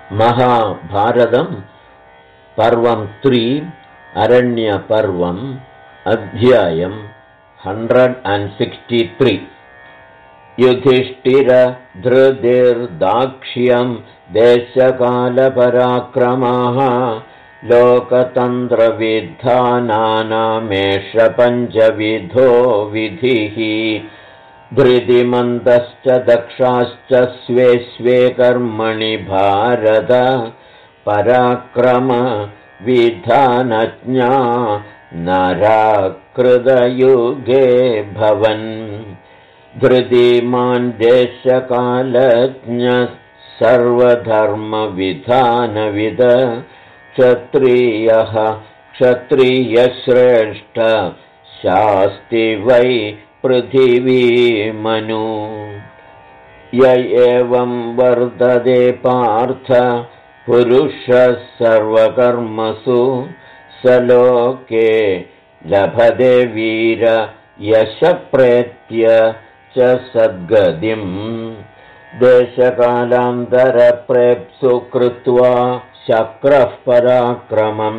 महाभारतम् पर्वं 3 अरण्यपर्वम् अध्यायम् 163 युधिष्ठिर धृतिर्दाक्ष्यं देशकालपराक्रमाः लोकतन्त्रविधानानामेष पञ्चविधो विधिः धृतिमन्तश्च दक्षाश्च स्वे स्वे कर्मणि भारत पराक्रमविधानज्ञा नराकृतयुगे भवन् धृतिमान् देशकालज्ञः सर्वधर्मविधानविद क्षत्रियः क्षत्रियश्रेष्ठ शास्ति वै पृथिवीमनु य एवं वर्तते पार्थ पुरुषः सर्वकर्मसु स लोके लभते वीर यशप्रेत्य च सद्गतिम् देशकालान्तरप्रेप्सु कृत्वा शक्रः पराक्रमम्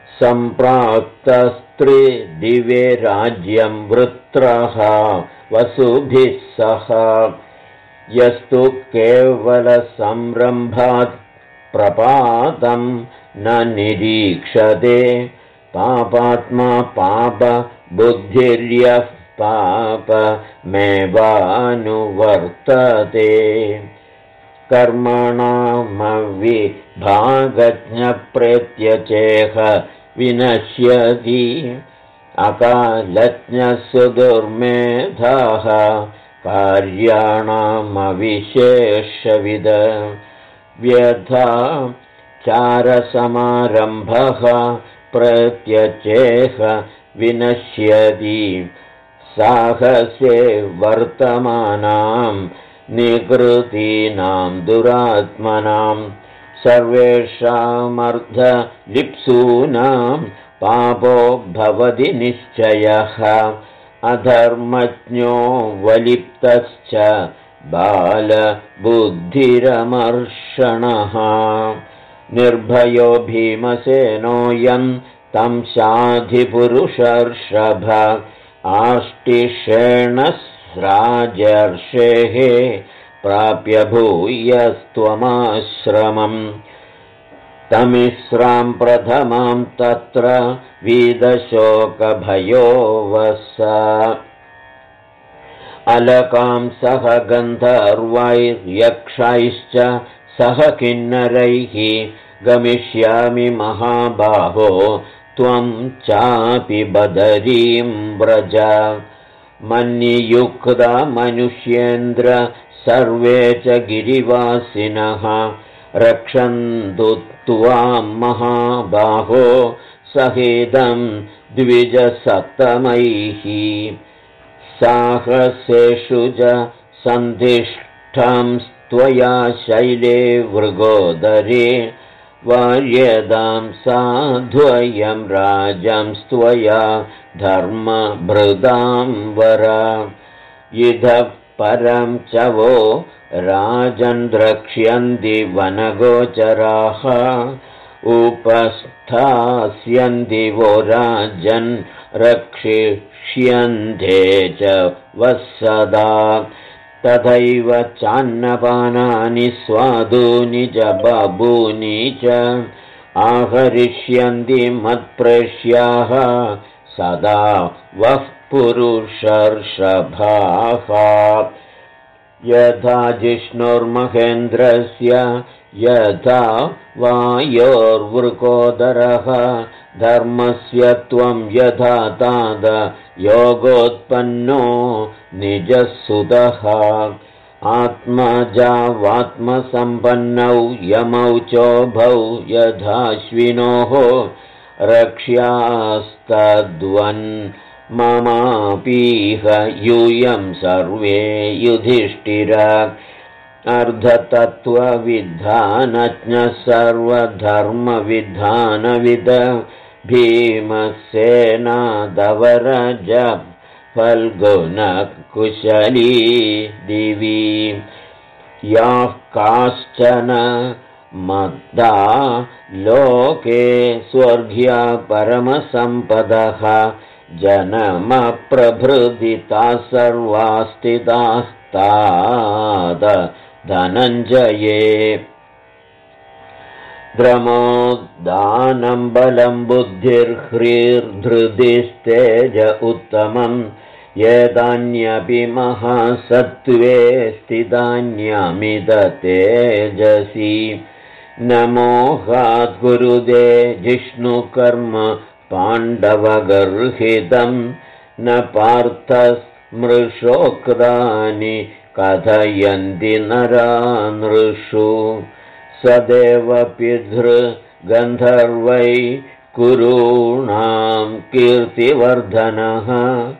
सम्प्राप्तस्त्रिदिवे राज्यं वृत्रः वसुभिः सह यस्तु केवलसंरम्भात् प्रपातं न निरीक्षते पापात्मा पापबुद्धिर्यः पापमेवानुवर्तते कर्मणामविभागज्ञप्रेत्यचेह विनश्यति अकालज्ञः सुदुर्मेधाः कार्याणामविशेषविद व्यथा चारसमारम्भः प्रत्यचेह विनश्यति साहसे वर्तमानां निकृतीनां दुरात्मनां सर्वेषामर्धलिप्सूनां पापो भवति निश्चयः अधर्मज्ञो वलिप्तश्च बालबुद्धिरमर्षणः निर्भयो भीमसेनोऽयं तं शाधिपुरुषर्षभ आष्टिषेणस्राजर्षेः प्राप्य भूयस्त्वमाश्रमम् तमिस्रां प्रथमां तत्र वीदशोकभयो वस अलकां सह गन्धर्वैर्यक्षैश्च सह किन्नरैः गमिष्यामि महाबाहो त्वं चापि बदरीं व्रज मन्नियुक्तमनुष्येन्द्र सर्वे च गिरिवासिनः रक्षन्तु त्वां महाबाहो सहितं द्विजसत्तमैः साहसेषु च सन्धिष्ठं त्वया शैले वृगोदरे वार्यदां साध्वयं राजं त्वया धर्मभृदां वर इतः परं च वो राजन् द्रक्ष्यन्ति वनगोचराः उपस्थास्यन्ति वो राजन् रक्षिष्यन्ते च वत्सदा तथैव चान्नपानानि स्वादूनि च बभूनि च आहरिष्यन्ति मत्प्रेष्याः सदा वः पुरुषर्षभाः यथा जिष्णुर्महेन्द्रस्य यथा वायोर्वृकोदरः धर्मस्य त्वं यथा ताद योगोत्पन्नो निजसुतः आत्मजावात्मसम्पन्नौ यमौ चोभौ यथाश्विनोः रक्ष्यास्तद्वन् ममापीह यूयं सर्वे युधिष्ठिर अर्धतत्त्वविधानज्ञः सर्वधर्मविधानविद भीमसेनादवरज फल्गुनकुशली दिवि याः काश्चन मद्दा लोके स्वर्ग्या परमसम्पदः जनमप्रभृदिताः सर्वा स्थितास्ताद धनञ्जये द्रमोद्दानं बलं बुद्धिर्ह्रीर्धृतिस्तेज उत्तमम् एतान्यपि महासत्त्वे स्थितान्यमिदतेजसि न मोहात् कुरुते जिष्णुकर्म पाण्डवगर्हितं न पार्थस्मृशोक्तानि कथयन्ति नरा नृषु सदेव पितृगन्धर्वै कुरूणां कीर्तिवर्धनः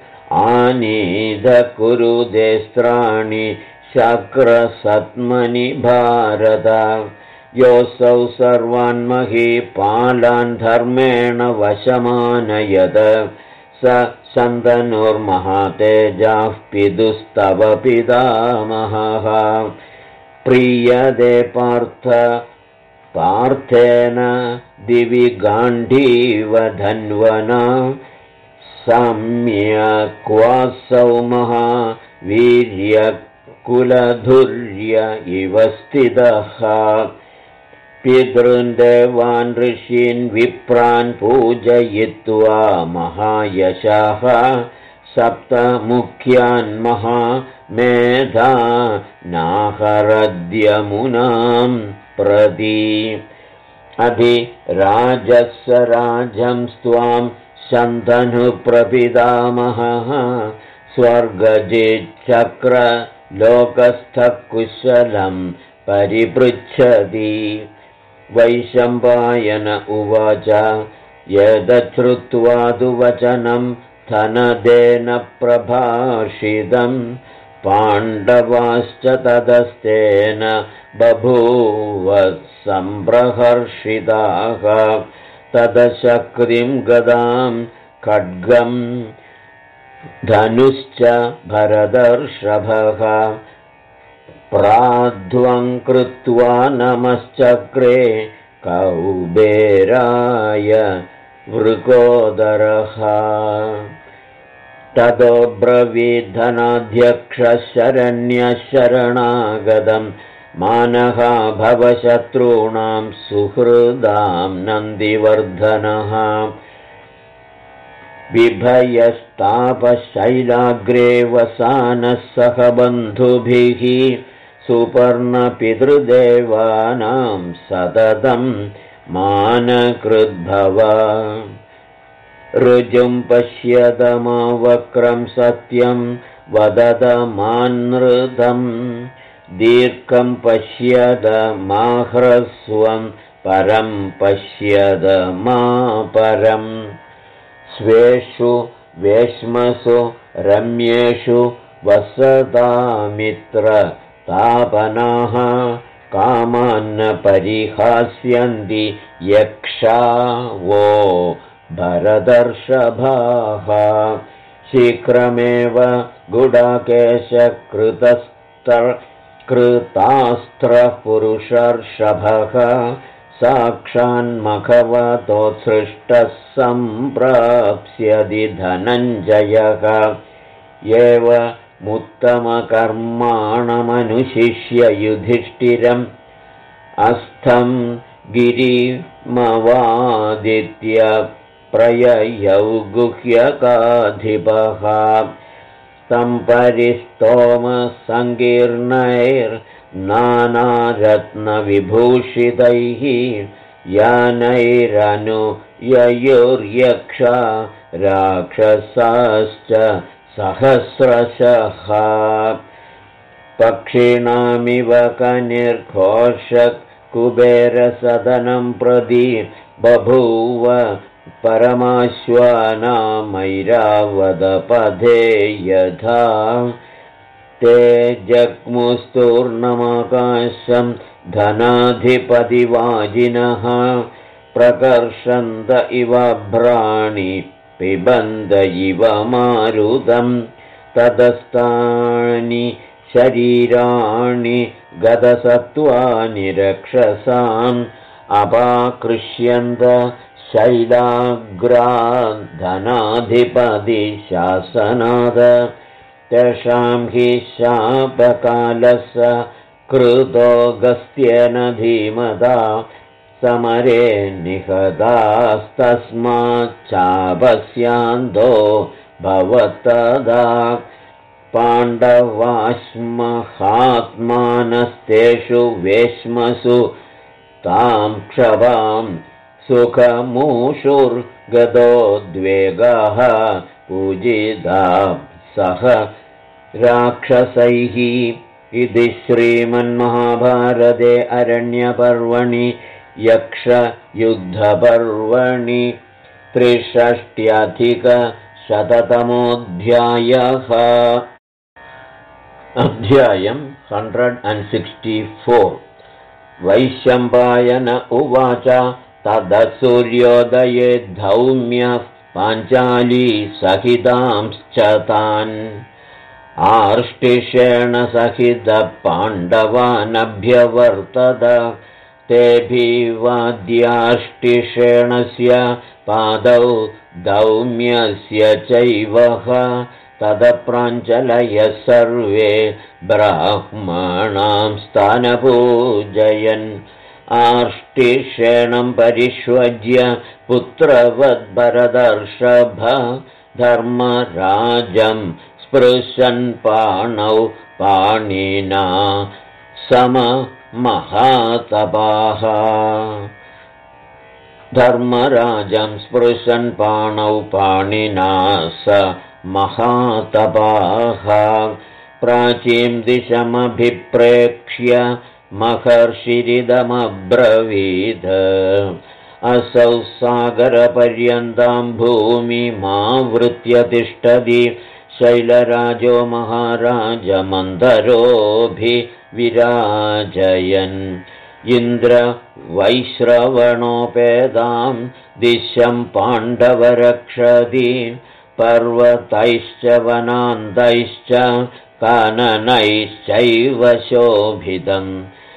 आनीदकुरुदेस्त्राणि शक्रसत्मनि भारत योऽसौ सर्वान्महीपालान् धर्मेण वशमानयत स शन्तनुर्महातेजाः पितुस्तव पितामहः प्रीयते पार्थेन दिवि गाण्डीव धन्वना सम्यक्वासौ महावीर्यकुलधुर्य इव स्थितः पितॄन् देवान् ऋषीन् विप्रान् पूजयित्वा महायशः सप्तमुख्यान् महामेधा नाहरद्यमुनां प्रति अधिराजस्वराजं स्वां शन्तनुप्रपितामहः स्वर्गजिच्चक्रलोकस्थः कुशलं परिपृच्छति वैशम्पायन उवाच यदश्रुत्वा वचनं धनदेन प्रभाषितं पाण्डवाश्च तदस्तेन बभूव सम्प्रहर्षिताः तदशक्तिं गदां खड्गं धनुश्च भरतर्षभः प्राध्वं कृत्वा नमश्चक्रे कौबेराय वृकोदरः ततो ब्रवीद्धनाध्यक्षशरण्यशरणागतं मानः भवशत्रूणां सुहृदां नन्दिवर्धनः बिभयस्तापशैलाग्रे वसानः सह बन्धुभिः सुपर्णपितृदेवानां सततं मानकृद्भव ऋजुं पश्यदमावक्रं सत्यं वददमानृतं दीर्घं पश्यदमाह्रस्वं परं पश्यदमापरम् स्वेषु वेश्मसु रम्येषु वसतामित्रतापनाः कामान्न परिहास्यन्ति यक्षा वो भरतर्षभाः शीघ्रमेव गुडाकेशकृतास्त्रः पुरुषर्षभः साक्षान्मखवतोत्सृष्टः सम्प्राप्स्यति धनञ्जयः एवमुत्तमकर्माणमनुशिष्य युधिष्ठिरम् अस्थं गिरिमवादित्य प्रययौ गुह्यकाधिपः स्तम्परिस्तोमसङ्कीर्णैर्नानारत्नविभूषितैः यानैरनुययुर्यक्षा राक्षसाश्च सहस्रशः पक्षिणामिव कनिर्घोषः कुबेरसदनं प्रति बभूव परमाश्वानामैरावतपदे यथा ते जग्मुस्तूर्णमाकाशं धनाधिपतिवाजिनः प्रकर्षन्त इव भ्राणि पिबन्द इव मारुतं ततस्तानि शरीराणि गतसत्त्वानि रक्षसाम् अपाकृष्यन्त शैलाग्राधनाधिपति शासनाद तेषां हि शापकालः कृतोऽगस्त्येन धीमता समरे निहतास्तस्माच्चापस्यान्तो भवत्तदा पाण्डवाश्महात्मानस्तेषु वेश्मसु तां क्षवां सुखमूषुर्गतोद्वेगाः पूजिता सह राक्षसैः इति श्रीमन्महाभारते अरण्यपर्वणि यक्षयुद्धपर्वणि 63अधिकशततमोऽध्यायः। अध्यायम् 164। वैशम्पायन उवाच ततः सूर्योदये धौम्यः पाञ्चाली सहितांश्च तान् आर्ष्टिशेण सहितः पाण्डवानभ्यवर्तत तेऽभिवाद्यार्ष्टिशेणस्य पादौ धौम्यस्य चैवः तदप्राञ्चलयः सर्वे ब्राह्मणां स्थानपूजयन् आर्ष्टिशेणं परिष्वज्य पुत्रवद्भरदर्षभ धर्मराजं स्पृशन् पाणौ पाणिना सममहातपाः धर्मराजं स्पृशन् पाणौ पाणिना स महातपाः प्राचीं दिशमभिप्रेक्ष्य महर्षिरिदमब्रवीत् असौ सागरपर्यन्तां भूमिमावृत्य तिष्ठति शैलराजो महाराजमन्धरोऽभिविराजयन् इन्द्रवैश्रवणोपेदां दिशं पाण्डवरक्षति पर्वतैश्च वनान्तैश्च काननैश्चैव शोभितम्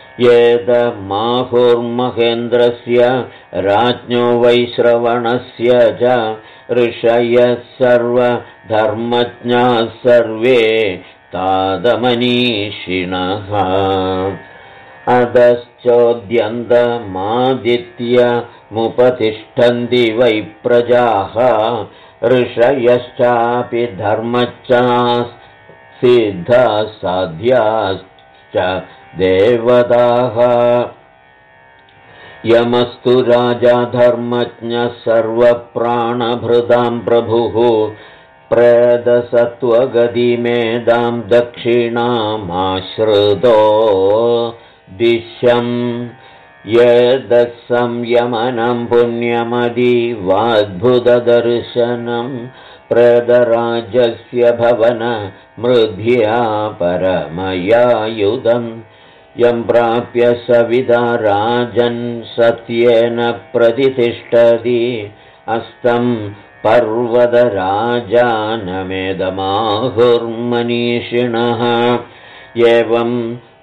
एतमाहुर्महेन्द्रस्य राज्ञो वैश्रवणस्य च ऋषयः सर्वधर्मज्ञाः सर्वे तादमनीषिणः अधश्चोद्यन्तमादित्यमुपतिष्ठन्ति वै प्रजाः ऋषयश्चापि धर्मज्ञाः सिद्धाः साध्याश्च देवताः यमस्तु राजा धर्मज्ञः सर्वप्राणभृतां प्रभुः प्रेदसत्त्वगतिमेदां दक्षिणामाश्रितो दिशम् यदसंयमनं पुण्यमदिवाद्भुतदर्शनं प्रेदराजस्य भवन मृध्या परमयायुधम् यं प्राप्य सविदा राजन् सत्येन प्रतितिष्ठति अस्तं पर्वतराजानमेदमाहुर्मनीषिणः एवं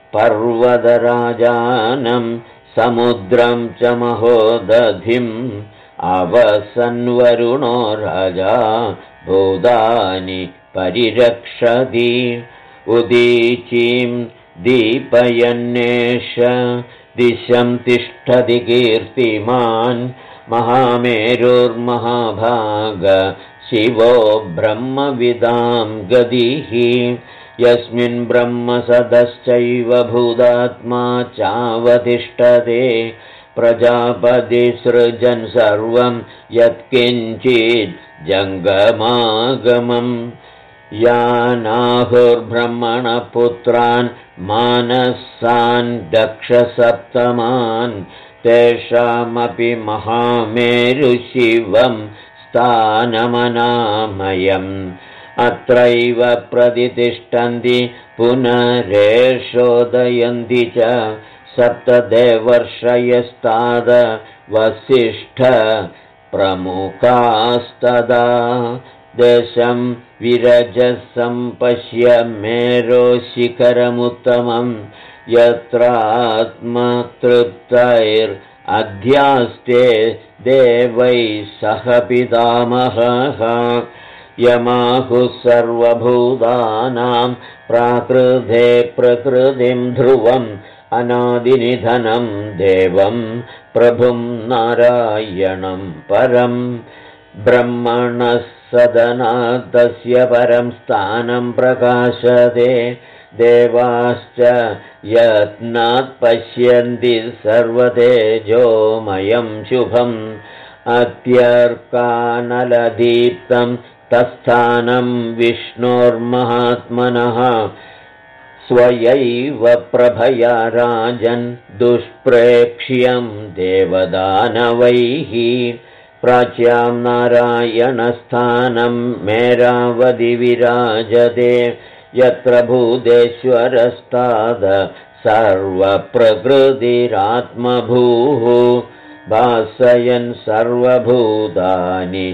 पर्वतराजानं समुद्रं च महोदधिम् अवसन्वरुणो राजा भूतानि परिरक्षति उदीचीं दीपयन्नेष दिशं तिष्ठति कीर्तिमान् महामेरुर्महाभाग शिवो ब्रह्मविदां गतिः यस्मिन् ब्रह्मसदश्चैव भूतात्मा चावतिष्ठते प्रजापतिसृजन् सर्वं यत्किञ्चित् जङ्गमागमम् यानाहुर्ब्रह्मणपुत्रान् मानसान् दक्षसप्तमान् तेषामपि महामेरुशिवं स्थानमनामयम् अत्रैव प्रतितिष्ठन्ति पुनरेषोदयन्ति च सप्तदेवर्षयस्ताद वसिष्ठ प्रमुखास्तदा देशं विरजः सम्पश्य मेरोशिखरमुत्तमं यत्रात्मतृप्तैरध्यास्ते देवैः सह पितामहः यमाहुः सर्वभूतानां प्राकृते प्रकृतिं ध्रुवम् अनादिनिधनं देवं प्रभुं नारायणं परम् ब्रह्मणः सदनात् तस्य परं स्थानं प्रकाशते देवाश्च यत्नात् पश्यन्ति सर्वतेजोमयं शुभम् अत्यर्कानलदीप्तं तत्स्थानं विष्णोर्महात्मनः स्वयैव प्रभया राजन् दुष्प्रेक्ष्यं देवदानवैः प्राच्यां नारायणस्थानं मेरावधि विराजते यत्र भूतेश्वरस्ताद सर्वप्रकृतिरात्मभूः भासयन् सर्वभूतानि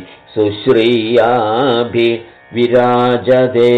सुश्रियाभिविराजते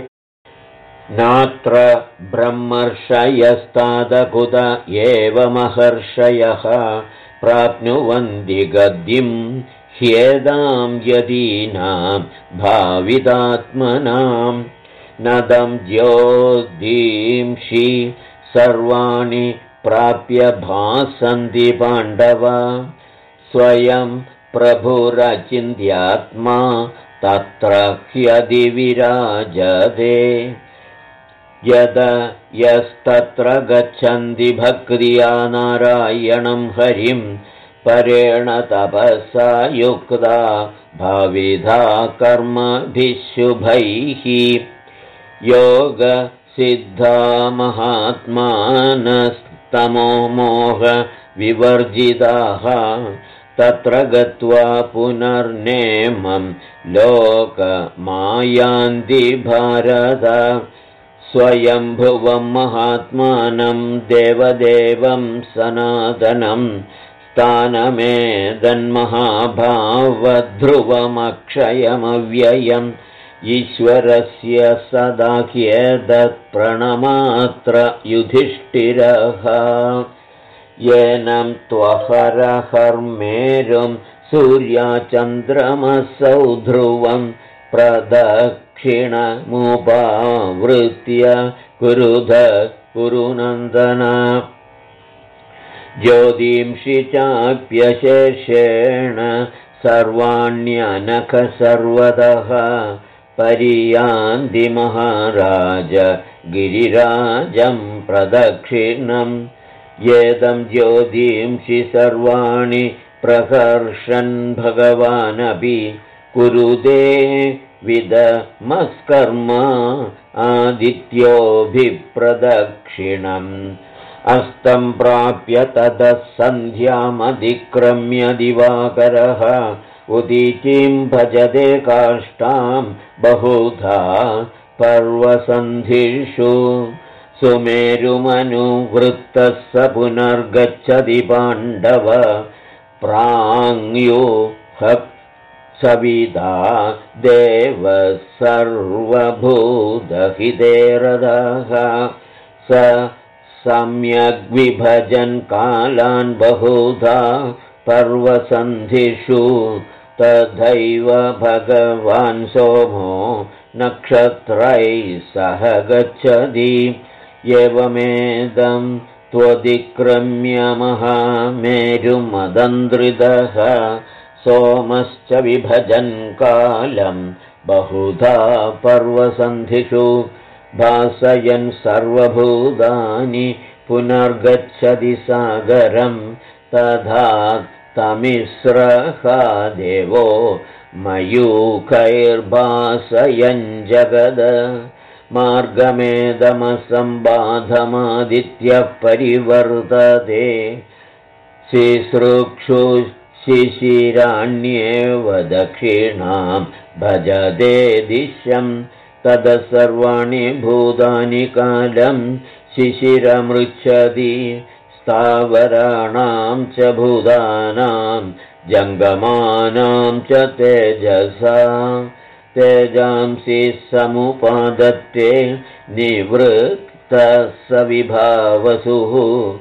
नात्र ब्रह्मर्षयस्तादकुत एव महर्षयः प्राप्नुवन्ति गद्यं ह्येदां यदीनां भावितात्मनां नदं ज्योतिंषि सर्वाणि प्राप्य भासन्ति पाण्डव स्वयं प्रभुरचिन्त्यात्मा तत्र ह्यधिविराजते यद यस्तत्र गच्छन्ति भक्त्या नारायणं हरिं परेण तपसा युक्ता भाविधा कर्मभिः शुभैः योगसिद्धा महात्मानस्तमो मोह विवर्जिताः तत्र गत्वा पुनर्नेमं लोकमायान्ति भारत स्वयंभुवं महात्मानं देवदेवं सनातनं स्थानमेदन्महाभावध्रुवमक्षयमव्ययम् ईश्वरस्य सदाह्येदत्प्रणमात्र युधिष्ठिरः येनं त्वहरहर्मेरुं सूर्याचन्द्रमसौ ध्रुवं प्रदक्षिणमुपावृत्य कुरुनन्दन ज्योतिंषि चाप्यशेषेण सर्वाण्यनख सर्वतः परियान्ति महाराज गिरिराजं प्रदक्षिणम् येदं ज्योतिंषि सर्वाणि प्रकर्षन् भगवानपि कुरुते विदमस्कर्म आदित्योऽभिप्रदक्षिणम् अस्तं प्राप्य ततः सन्ध्यामधिक्रम्य दिवाकरः उदीचीं भजते काष्ठां बहुधा पर्वसन्धिषु सुमेरुमनुवृत्तः स पुनर्गच्छति पाण्डव प्राङ्युः सविता देवः सर्वभूतहिते रथः स सम्यग्विभजन् कालान् बहुधा पर्वसन्धिषु तथैव भगवान् सोमो नक्षत्रैः सह गच्छति एवमेदं त्वतिक्रम्य महामेरुमदन्द्रितः सोमश्च विभजन् कालं बहुधा पर्वसन्धिषु भासयन् सर्वभूतानि पुनर्गच्छति सागरं तथा तमिस्रः देवो मयूखैर्भासयन् जगद मार्गमेदमसम्बाधमादित्यः परिवर्तते शिश्रुक्षुशिशिराण्येव दक्षिणां भजते दिशं ततः सर्वाणि भूतानि कालं शिशिरमृच्छति स्थावराणां च भूतानां जङ्गमानां च तेजसा तेजांसि समुपादत्ते निवृत्तः सविभावसुः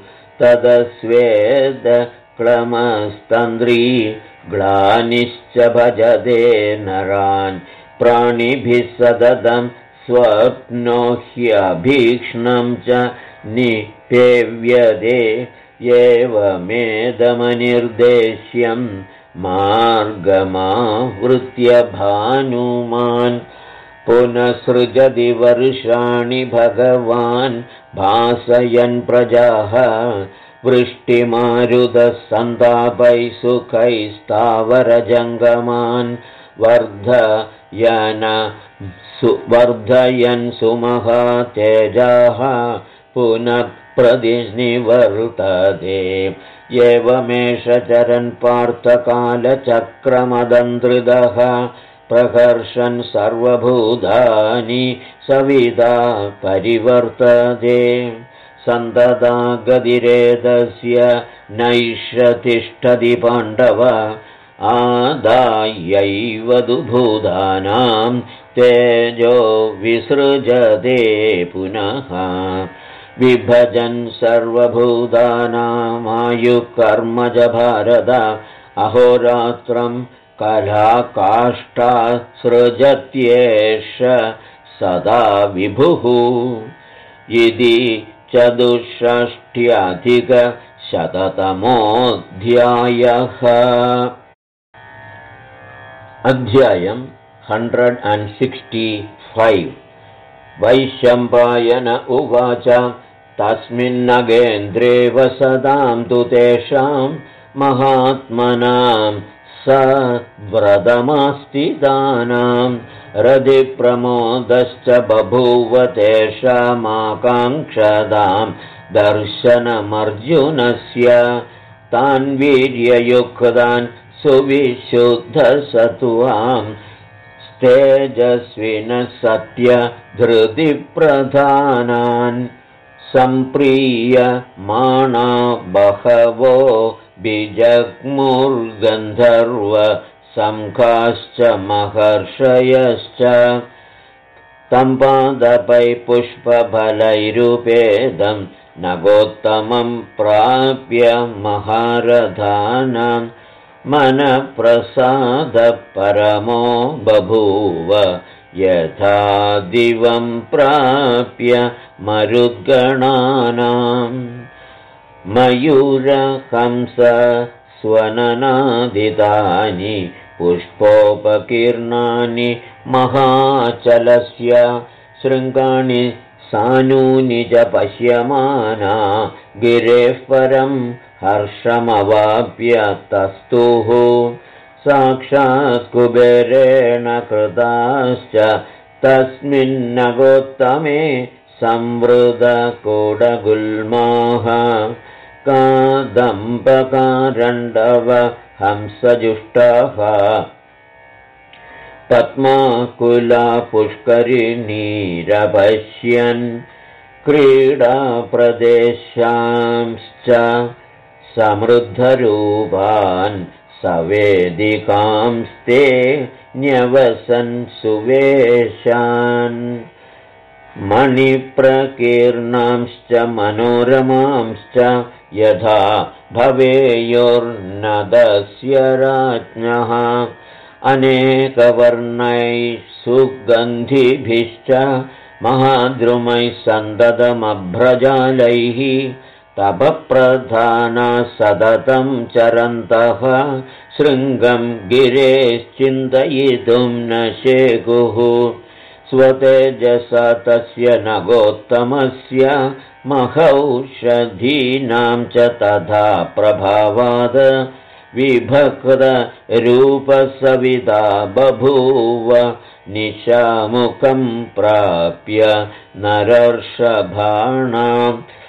तदस्वेदक्लमस्तन्द्री ग्लानिश्च भजते नरान् प्राणिभिः सततं स्वप्नो ह्यभीक्ष्णं च निपेव्यते एवमेदमनिर्देश्यं मार्गमावृत्य भानुमान् पुनःसृजति वर्षाणि भगवान् भासयन् प्रजाः वृष्टिमारुतसन्तापैः सुखैस्तावरजङ्गमान् वर्धयन् सुमहातेजाः पुनः प्रतिनिवर्तते एवमेष चरन् पार्थकालचक्रमदन्त्रिदः प्रकर्षन् सर्वभूतानि सविदा परिवर्तते सन्तता गतिरेतस्य नैष तिष्ठति पाण्डव आदायैव तु भूतानां तेजो विसृजते पुनः विभजन् सर्वभूतानामायुः भारत अहोरात्रं कलाकाष्ठा सृजत्येष सदा विभुः इति 64-शततमोऽध्यायः। अध्यायं 165। वैशम्पायन उवाच तस्मिन्नगेन्द्रे वसतां तु तेषां महात्मनां सव्रतमास्तिदानां रतिप्रमोदश्च बभूव तेषामाकाङ्क्षतां दर्शनमर्जुनस्य तान् वीर्ययुक्तान् सुविशुद्धसत्त्वां तेजस्विनः सत्यधृतिप्रधानान् सम्प्रीयमाणा बहवो बिजग्मुर्गन्धर्व संखाश्च महर्षयश्च तम्पादपै पुष्पफलैरुपेदं नगोत्तमं प्राप्य महारथानां मनःप्रसादपरमो बभूव यथा दिवं प्राप्य मरुद्गणानाम् मयूरहंस स्वननादितानि पुष्पोपकीर्णानि महाचलस्य शृङ्गाणि सानूनि च पश्यमाना गिरेः परं हर्षमवाप्य तस्तुः साक्षात् कुबेरेण कृताश्च तस्मिन्नगोत्तमे संवृतकोडगुल्माः कादम्बकारण्डव हंसजुष्टाः पद्माकुला पुष्करिणीरपश्यन् क्रीडाप्रदेशांश्च समृद्धरूपान् सवेदिकांस्ते न्यवसन् सुवेशान् मणिप्रकीर्णांश्च मनोरमांश्च यथा भवेयोर्नदस्य राज्ञः अनेकवर्णैः सुगन्धिभिश्च महाद्रुमैः सन्ततमभ्रजालैः तपप्रधानाः सततं चरन्तः शृङ्गं गिरेश्चिन्तयितुं न शेकुः स्वतेजसा तस्य नगोत्तमस्य महौषधीनां च तथा प्रभावाद विभक्तरूपसविता बभूव निशामुखं प्राप्य नरर्षभाणां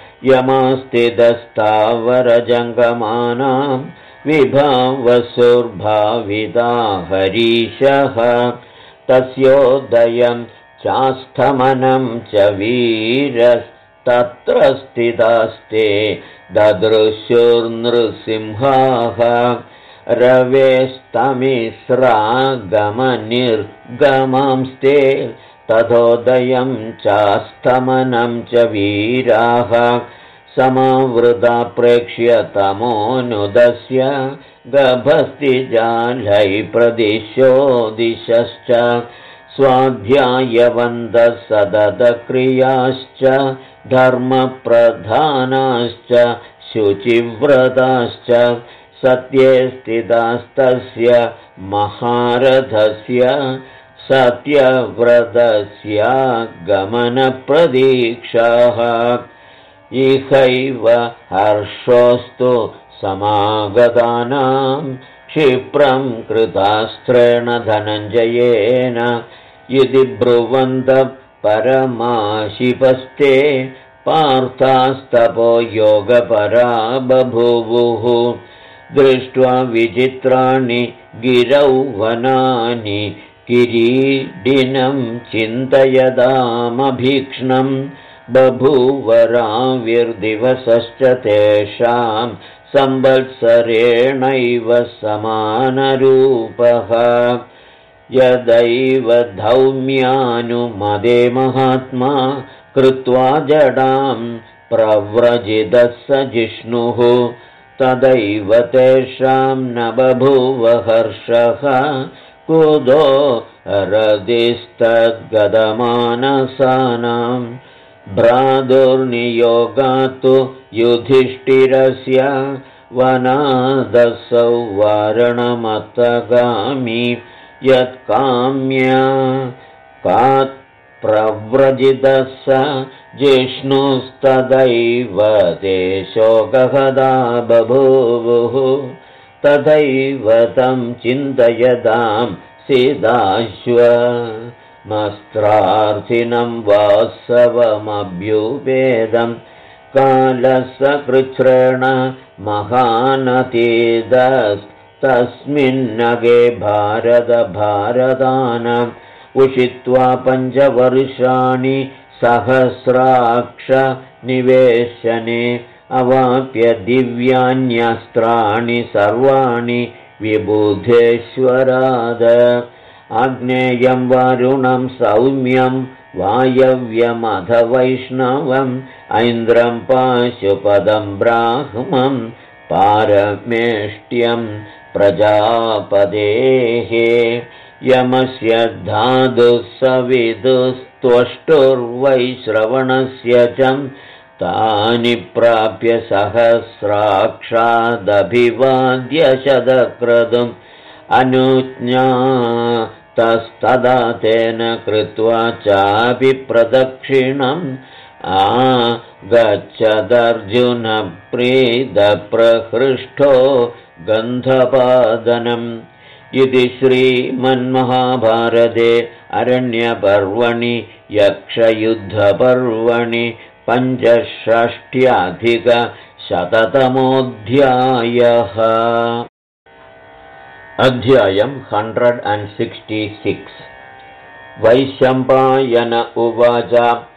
यमास्तिदस्तावरजङ्गमानां विभावसुर्भाविता हरीशः तस्योदयं चास्थमनं च वीरस्तत्र स्थितास्ते ददृशुर्नृसिंहाः रवेस्तमिस्रागमनिर्गमांस्ते तथोदयं चास्तमनं च वीराः समावृता प्रेक्ष्य तमोनुदस्य गभस्तिजालै प्रदिशो दिशश्च स्वाध्यायवन्तः सततक्रियाश्च धर्मप्रधानाश्च शुचिव्रताश्च सत्ये स्थितास्तस्य महारथस्य सत्यव्रतस्यागमनप्रदीक्षाः इहैव हर्षोऽस्तु समागतानां क्षिप्रं कृतास्त्रेण धनञ्जयेन इति ब्रुवन्तः परमाशिपस्ते पार्थास्तपो योगपरा बभूवुः दृष्ट्वा विचित्राणि गिरौ वनानि किरीडिनं चिन्तयदामभीक्ष्णं बभूवराविर्दिवसश्च तेषां संवत्सरेणैव समानरूपः यदैव धौम्यानुमदे महात्मा कृत्वा जडां प्रव्रजितः स जिष्णुः तदैव तेषां न बभूव हर्षः कुतो रदिस्तद्गदमानसानां भ्रातुर्नियोगात्तु युधिष्ठिरस्य वनादसौ वारणमत्तगामी यत्काम्या प्रव्रजितः स जिष्णुस्तदैव ते शोकहदा बभूवुः तथैव तं चिन्तयतां सीदाश्वमस्त्रार्थिनं वासवमभ्युपेदं कालसकृच्छ्रेण महानतीदस्तस्मिन्नगे भारतानाम् उषित्वा 5 वर्षाणि सहस्राक्ष निवेशने अवाप्य दिव्यान्यस्त्राणि सर्वाणि विबुधेश्वराद आग्नेयं वारुणं सौम्यं वायव्यमथ वैष्णवम् ऐन्द्रं पाशुपदं ब्राह्मं पारमेष्ट्यं प्रजापतेः यमस्य धातुः सविदुस्त्वष्टुर्वैश्रवणस्य च तानि प्राप्य सहस्राक्षादभिवाद्य शतक्रतुम् अनुज्ञातस्तदा तेन कृत्वा चापि प्रदक्षिणम् आगच्छदर्जुनप्रीतप्रहृष्टो गन्धपादनम् इति श्रीमन्महाभारते अरण्यपर्वणि यक्षयुद्धपर्वणि 65अधिकशततमोऽध्यायः। अध्यायं 166 वैशम्पायन उवाच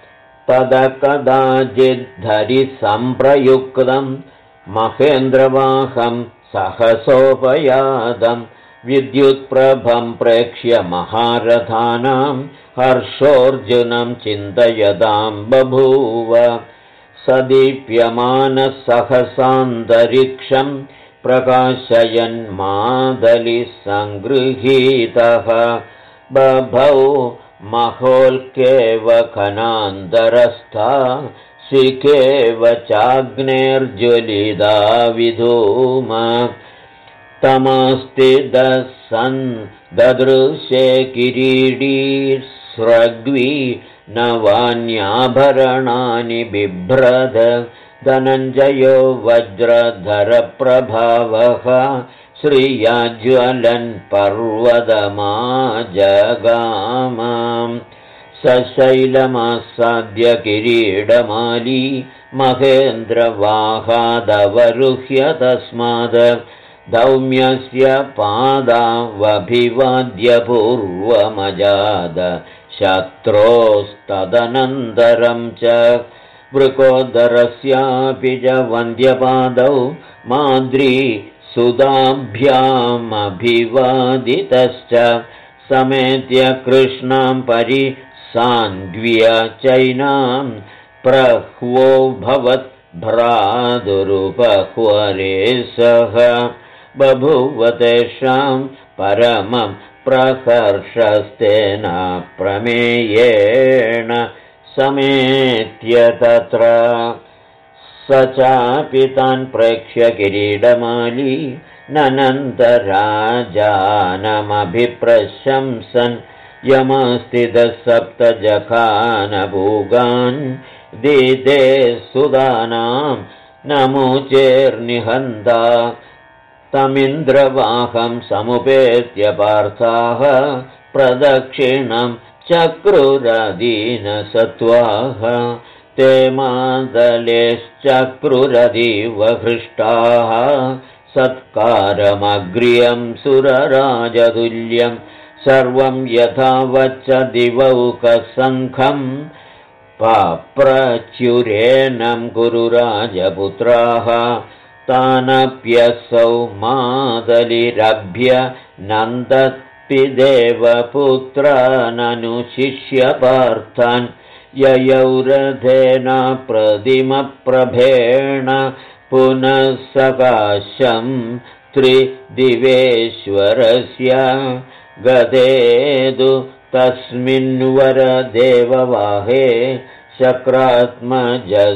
तदकदाचिद्धरिसम्प्रयुक्तं महेन्द्रवाहं सहसोपयादं विद्युत्प्रभं प्रेक्ष्य महारथानां हर्षोऽर्जुनं चिन्तयतां बभूव सदीप्यमानः सहसान्तरिक्षं प्रकाशयन् मादलिसङ्गृहीतः बभौ महोल्केव खनान्तरस्था शिखेव चाग्नेर्ज्वलिता विधूम तमस्ति दसन् ददृशे किरीटी स्रग्वी नवान्याभरणानि बिभ्रद धनञ्जयो वज्रधरप्रभावः श्रियाज्वलन् पर्वतमाजगामां सशैलमासाद्य किरीडमाली महेन्द्रवाहादवरुह्य तस्मात् धौम्यस्य पादावभिवाद्य पूर्वमजाद शत्रोस्तदनन्तरं च वृकोदरस्यापि च वन्द्यपादौ माद्री सुधाभ्यामभिवादितश्च समेत्य कृष्णां परिसान्व्य चैनां प्रह्वो भवत् भ्रातुरुपह्वरे सह बभूव तेषां परमं प्रहर्षस्तेन प्रमेयेण समेत्य तत्र स चापि तान् प्रेक्ष्य किरीटमाली ननन्तराजानमभिप्रशंसन् यमस्थितः सप्तजखानभूगान् दीदे सुदानां नमुचेर्निहन्ता तमिन्द्रवाहं समुपेत्य पार्थाः प्रदक्षिणं चक्रुरदीनसत्त्वाः ते मादलेश्चक्रुरदीव हृष्टाः सत्कारमग्र्यं सुरराजतुल्यं सर्वं यथावच्च दिवौकसङ्खं पाप्रच्युरेनं गुरुराजपुत्राः तानप्यसौ मादलिरभ्य नन्दत्पिदेवपुत्राननुशिष्य पार्थान् ययौरथेन प्रतिमप्रभेण पुनः सकाशं त्रिदिवेश्वरस्य गदेदु तस्मिन्वरदेववाहे शक्रात्मजः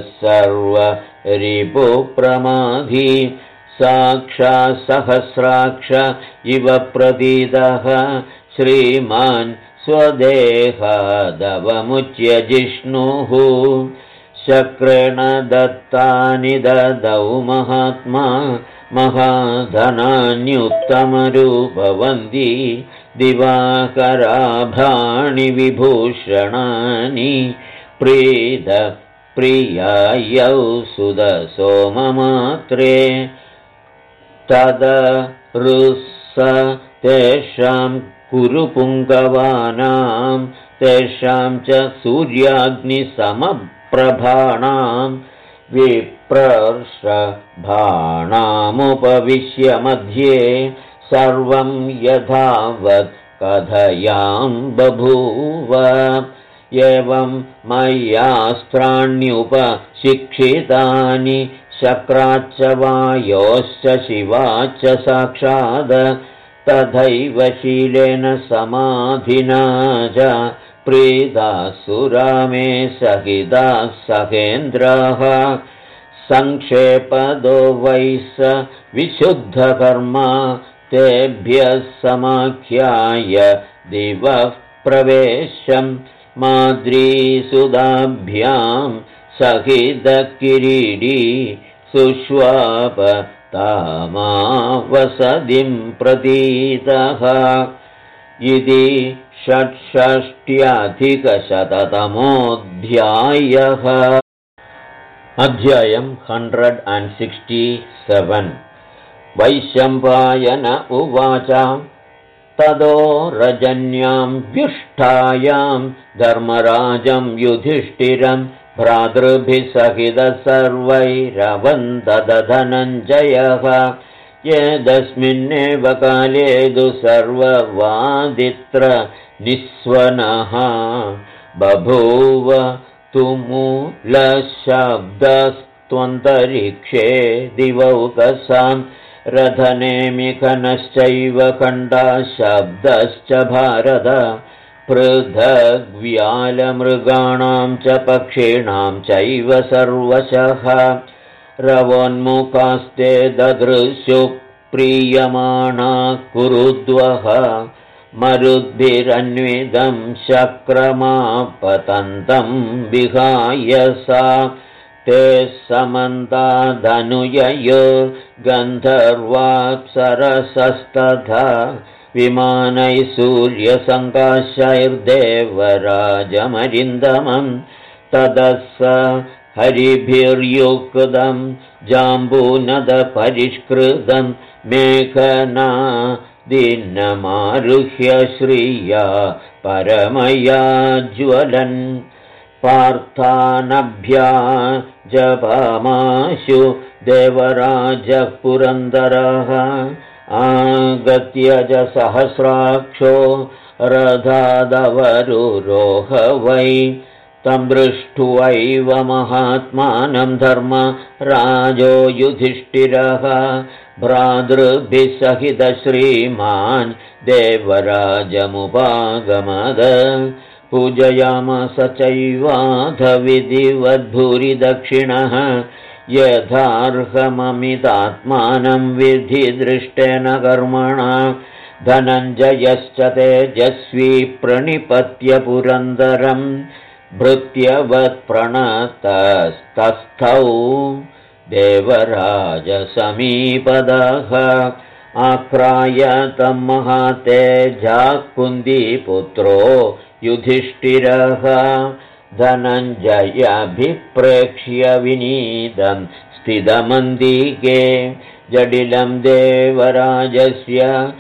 सर्वरिपुप्रमाधी साक्षात्सहस्राक्ष इव प्रतीतः श्रीमान् स्वदेहादवमुच्य जिष्णुः शक्रेण दत्तानि ददौ महात्मा महाधनान्युत्तमरूपवन्ति दिवाकराभाणि विभूषणानि प्रियायौ सुदसोममात्रे तदरुस्स तेषां कुरुपुङ्गवानां तेषां च सूर्याग्निसमप्रभाणां विप्रर्षभाणामुपविश्य मध्ये सर्वं यथावत् कथयां बभूव एवं मय्यास्त्राण्युपशिक्षितानि शक्राच्च वायोश्च शिवाच्च साक्षात् तथैव शीलेन समाधिना च प्रीतासुरामे सहिताः सहेन्द्राः संक्षेपदो वै स विशुद्धकर्मा तेभ्यः समाख्याय दिवः प्रवेशं माद्रीसुदाभ्यां सहितकिरीटी सुष्वाप तामावसदिं प्रतीतः इति 66अधिकशततमोऽध्यायः। अध्यायं 167। वैशम्पायन उवाच ततो रजन्यां व्युष्ठायां धर्मराजं युधिष्ठिरं भ्रातृभिः सहितः सर्वैरवन्दधनञ्जयः एतस्मिन्नेव काले तु सर्ववादित्र निःस्वनः बभूव तुमुलशब्दस्त्वन्तरिक्षे दिवौकसां रथनेमिखनश्चैव खण्डाशब्दश्च भारत पृथग्व्यालमृगाणां च पक्षिणां चैव सर्वशः रवोन्मुखास्ते ददृशु प्रीयमाणा कुरुद्वः मरुद्भिरन्वितं शक्रमापतन्तं विहाय सा ते समन्तादनुययो गन्धर्वाप्सरसस्तथा विमानैः सूर्यसङ्काशैर्देवराजमरिन्दमं ततः स हरिभिर्युक्तं जाम्बूनदपरिष्कृतं मेघनादिनमारुह्य श्रिया परमया ज्वलन् पार्थानभ्या जपामाशु देवराजः पुरन्दरः आगत्य च सहस्राक्षो रथादवरुरोह वै तं दृष्ट्वैव महात्मानं धर्मराजो युधिष्ठिरः भ्रातृभिः सहितः श्रीमान् देवराजमुपागमद पूजयामास चैवाथ विधिवद्भूरिदक्षिणः यथार्हममितात्मानं विधिदृष्टेन कर्मणा धनञ्जयश्च तेजस्वी प्रणिपत्य पुरन्दरम् भृत्यवत्प्रणतस्तस्थौ देवराजसमीपदः आक्रायतं महातेजः कुन्दीपुत्रो युधिष्ठिरः धनञ्जयाभिप्रेक्ष्य विनीतं स्थितमन्दिके जडिलं देवराजस्य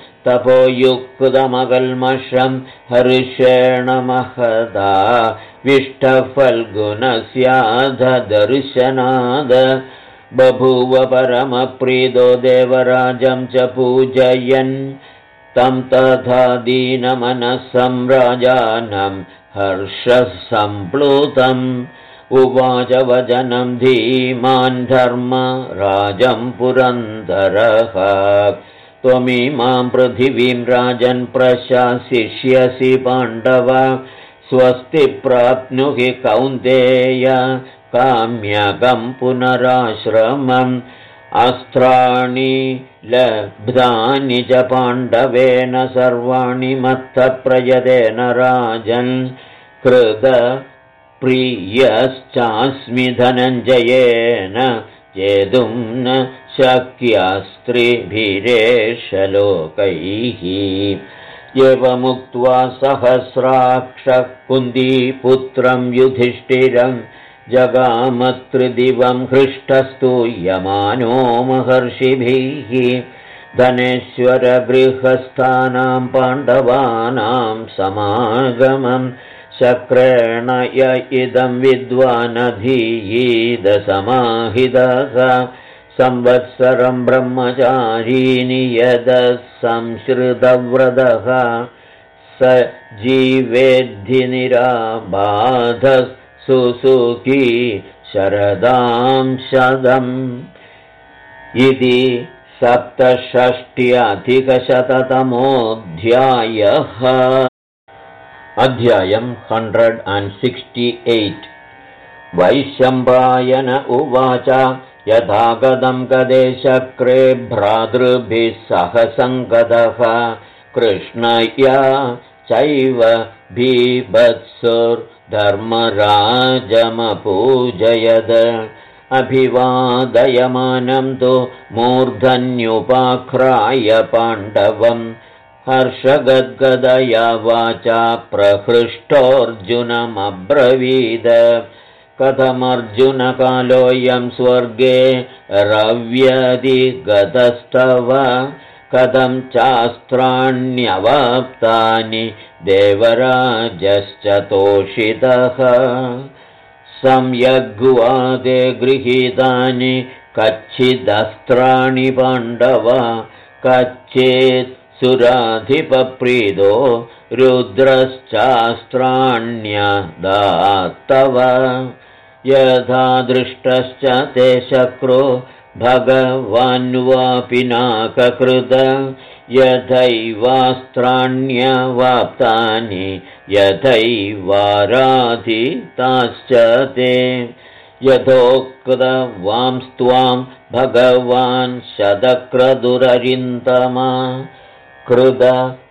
तपोयुक्तमकल्मषं हर्षेण महदा विष्टफल्गुनस्याधदर्शनाद बभूव परमप्रीतो देवराजं च पूजयन् तं तथा दीनमनसं राजानं हर्षसम्प्लुतम् उवाच वचनं धीमान् धर्मराजं पुरन्दरः त्वमिमां पृथिवीं राजन् प्रशासिष्यसि पाण्डव स्वस्ति प्राप्नुहि कौन्तेय काम्यकं पुनराश्रमम् अस्त्राणि लब्धानि च पाण्डवेन सर्वाणि मत्तप्रयतेन राजन् कृतप्रियश्चास्मि धनञ्जयेन जेतुं न शक्यास्त्रिभिरेषलोकैः एवमुक्त्वा सहस्राक्षः कुन्दीपुत्रं युधिष्ठिरं जगामत्रिदिवं हृष्टस्तूयमानो महर्षिभिः धनेश्वरगृहस्थानां पाण्डवानां समागमं शक्रेण य इदं विद्वानधीयीदसमाहितः संवत्सरं ब्रह्मचारीणि यदः संश्रितव्रतः स जीवेद्धि निराबाधः सुसुखी शरदां शतम् इति 67अधिकशततमोऽध्यायः। अध्यायं 168। वैशम्पायन उवाच यथागतं गदे शक्रे भ्रातृभिः सह सङ्गतः कृष्णया चैव भीभत्सुर्धर्मराजमपूजयद अभिवादयमानं तु मूर्धन्युपाख्राय पाण्डवम् हर्षगद्गदया वाचा प्रहृष्टोऽर्जुनमब्रवीद कथमर्जुनकालोऽयं स्वर्गे रव्यधिगतस्तव कथं चास्त्राण्यवाप्तानि देवराजश्च तोषितः सम्यग्वादे गृहीतानि कच्चिदस्त्राणि पाण्डव कच्चित् सुराधिपप्रीतो रुद्रश्चास्त्राण्यदात्तव यथा दृष्टश्च ते शक्रो भगवान्वापि नाककृत यथैवास्त्राण्यवाप्तानि यथैवाराधिताश्च ते यथोक्तवांस्त्वां भगवान् शतक्रतुररिन्दमा कृत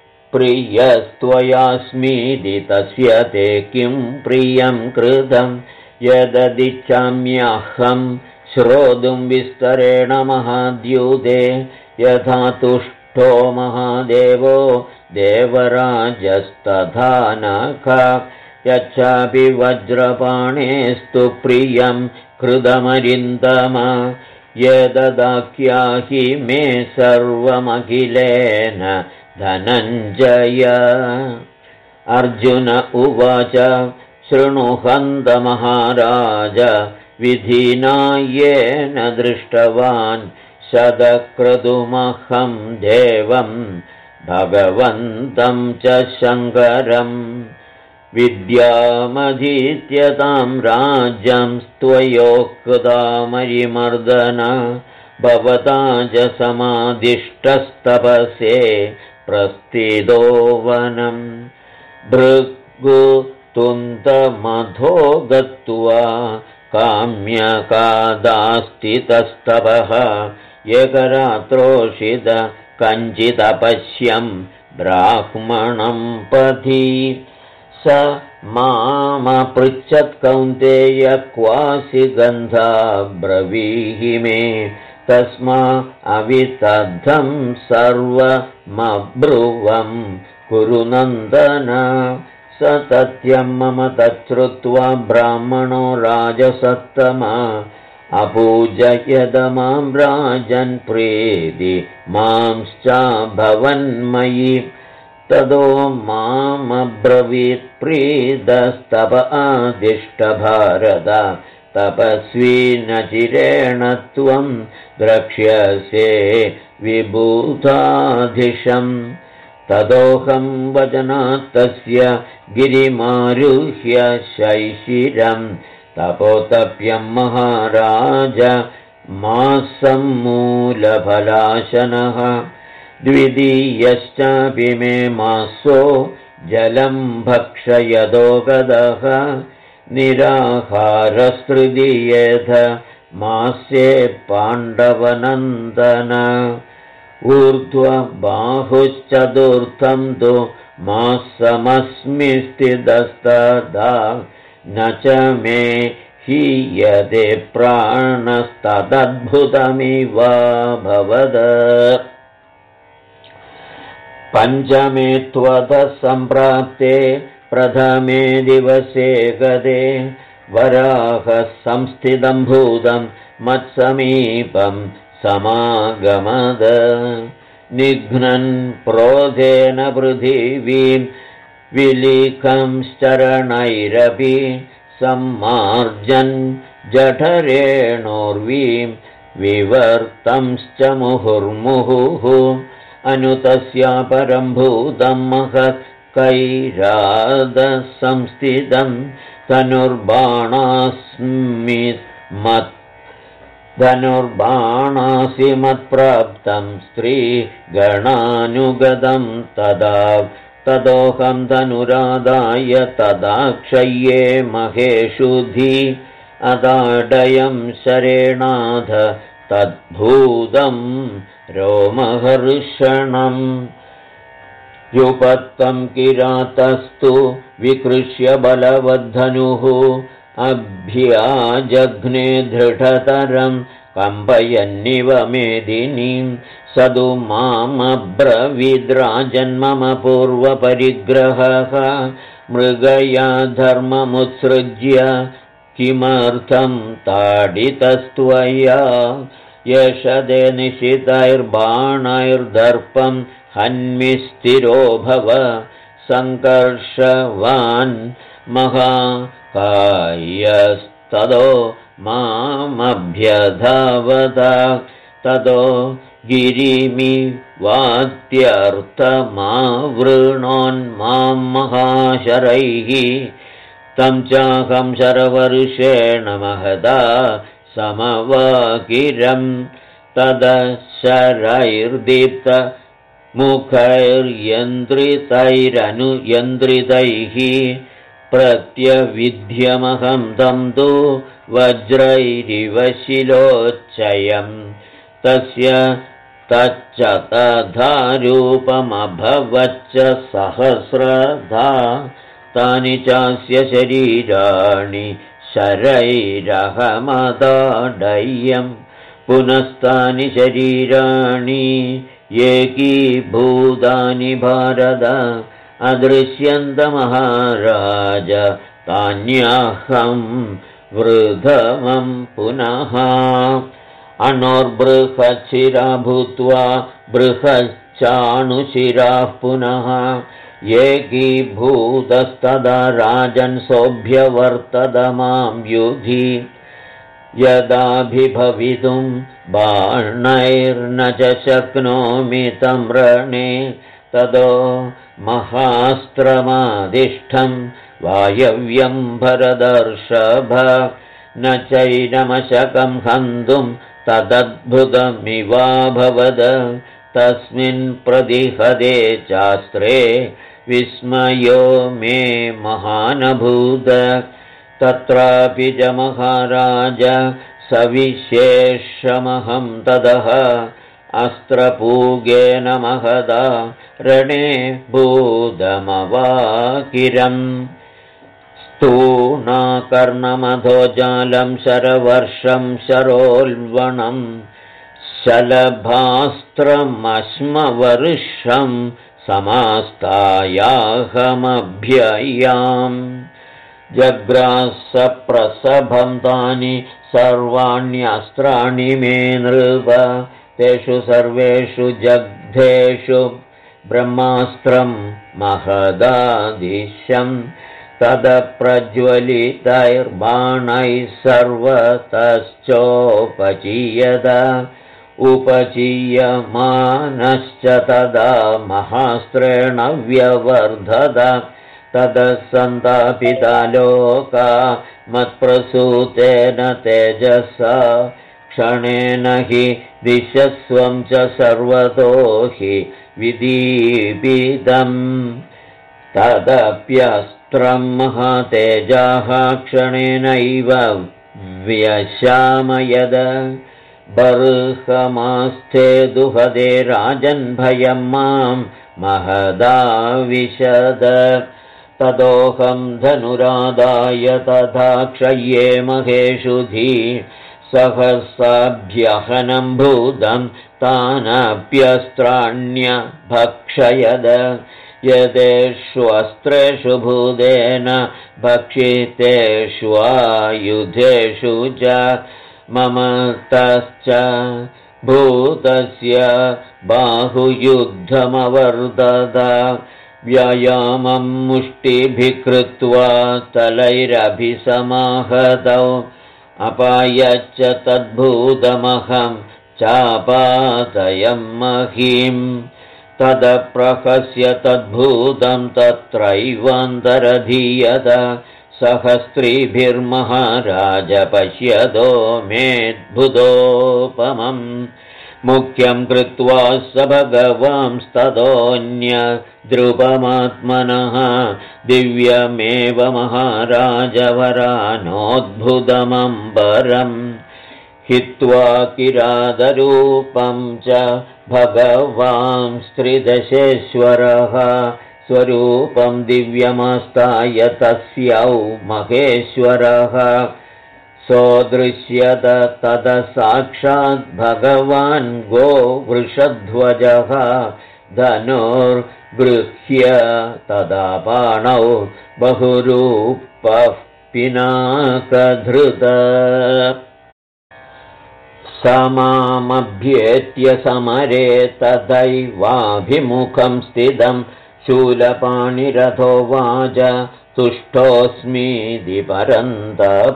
प्रियस्त्वयास्मीति तस्य ते किं प्रियं कृतं यददिच्छाम्यहं श्रोतुं विस्तरेण महाद्युते यथा तुष्टो महादेवो देवराजस्तथा नख यच्चापि वज्रपाणेस्तु प्रियं कृतमरिन्दम यददाख्याहि मे सर्वमखिलेन धनञ्जय। अर्जुन उवाच शृणु हन्त महाराज विधिना येन दृष्टवान् शतक्रतुमहं देवं भगवन्तं च शङ्करम् विद्यामधीत्यतां राज्यं त्वयोक्तामरिमर्दन भवता च समादिष्टस्तपसे प्रस्थितो वनम् भृगुतुन्तमधो गत्वा काम्यकादास्तितस्तपः एकरात्रोषित कञ्चिदपश्यं ब्राह्मणं पथि स मामपृच्छत्कौन्तेय क्वासि गन्धा ब्रवीहि मे तस्मा अवितद्धं सर्वमब्रुवं कुरु नन्दन स तथ्यं मम तच्छ्रुत्वा ब्राह्मणो राजसत्तमा अपूजयद मां राजन् प्रीति मांश्चाभवन्मयि तदो मामब्रवीत् प्रीतस्तप आदिष्टभारत तपस्वी न चिरेण त्वं द्रक्ष्यसे विभूताधिशम् तदोऽहं वचनात्तस्य गिरिमारुह्य शैशिरं तपोतप्यं महाराज मासम्मूलफलाशनः द्वितीयश्चापि मे मासो जलं भक्षयदो गदः निराहारस्तृतीयेध मास्ये पाण्डवनन्दन ऊर्ध्वबाहुश्चतुर्थं तु मासमस्मि स्थितस्तदा न च मे हीयते प्राणस्तदद्भुतमिव भवद पञ्चमे त्वतः सम्प्राप्ते प्रथमे दिवसे गते वराहः संस्थितं भूतं मत्समीपं समागमद निघ्नन् प्रोधेन पृथिवीं विलिखंश्चरणैरपि सम्मार्जन् जठरेणोर्वीं विवर्तंश्च मुहुर्मुहुः अनुतस्यापरं भूतं महत्कैरादसंस्थितं धनुर्बाणासि मत्प्राप्तं स्त्रीगणानुगतं तदा तदोऽहं धनुरादाय तदाक्षय्ये महेशुधि अदाडयं शरेणाथ तद्भूतं रोमहर्षणम् युपत्तं किरातस्तु विकृष्य बलवद्धनुः अभ्याजघ्ने दृढतरं कम्पयन्निव मेदिनीं सदु मामब्रवीद्राजन्मम पूर्वपरिग्रहः मृगया धर्ममुत्सृज्य किमर्थं ताडितस्त्वया यशदे निशितैर्बाणैर्दर्पं हन्मि स्थिरो भव सङ्कर्षवान् महाकायस्तदो मामभ्यधावत ततो गिरिमि वात्यर्थमावृणोन्मां महाशरैः तं चाहं शरवर्षेण महदा समवाकिरं तदशरैर्दीप्त मुखैर्यन्द्रितैरनुयन्द्रितैः प्रत्यविध्यमहं तं तु वज्रैरिव शिलोच्चयम् तस्य तच्च तथा रूपमभवच्च सहस्रधा तानि चास्य शरीराणि शरैरहमदाडय्यं पुनस्तानि शरीराणि एकीभूतानि भारत अदृश्यन्तमहाराज तान्याहं वृधमं पुनः अणोर्बृहच्छिरा भूत्वा बृहच्चाणुशिराः पुनः एकीभूतस्तदा राजन् सोऽभ्यवर्तत मां युधि यदाभिभवितुं बाणैर्न च शक्नोमि तं रणे ततो महास्त्रमादिष्ठं वायव्यं भरदर्षभ न चैनमशकं हन्तुं तदद्भुतमिवाभवद तस्मिन् प्रतिहदे चास्त्रे विस्मयो मे महानभूत तत्रापि च महाराज सविशेषमहं ततः अस्त्रपूगेन महदा रणे भूतमवाकिरम् स्तूणाकर्णमधोजालं शरवर्षं शरोल्वणं शलभास्त्रमश्मवर्षं समास्तायाहमभ्ययाम् जग्रासप्रसभं तानि सर्वाण्यस्त्राणि मे नृप तेषु सर्वेषु जग्धेषु ब्रह्मास्त्रं महदादिशम् तदप्रज्वलितैर्बाणैः सर्वतश्चोपचीयत उपचीयमानश्च तदा महास्त्रेण व्यवर्धत तदसन्तापिता लोका मत्प्रसूतेन तेजसा क्षणेन हि दिशस्वं च सर्वतो हि विदीपितम् तदप्यस्त्रं महातेजाः क्षणेनैव व्यशामयद बर्हमास्ते दुहदे राजन्भयं मां महदाविशद तदोऽहं धनुरादाय तथा क्षये महेषु धी सहसाभ्यहनं भूतं तानप्यस्त्राण्यभक्षयद यदेष्वस्त्रेषु भूतेन भक्षितेष्वायुधेषु च मम तश्च भूतस्य बाहुयुद्धमवर्तत व्यायामं मुष्टिभिः कृत्वा तलैरभिसमाहतौ अपायच्च तद्भूतमहं चापातयं महीम् तदप्रहस्य तद्भूतं तत्रैवान्तरधीयत सहस्त्रीभिर्महाराज पश्यतो मेऽद्भुतोपमम् मुख्यं कृत्वा स भगवांस्ततोऽन्यद्रुपमात्मनः दिव्यमेव महाराजवरानोद्भुतमम्बरम् हित्वा किरातरूपं च भगवांस्त्रिदशेश्वरः स्वरूपं दिव्यमास्ताय तस्यौ महेश्वरः सोदृश्यत तद साक्षात् भगवान् गोवृषध्वजः धनुर्गृह्य तदा पाणौ बहुरूपः पिनाकधृत समामभ्येत्य समरे तदैवाभिमुखं स्थितं शूलपाणिरथोवाच तुष्टोऽस्मीति परन्तप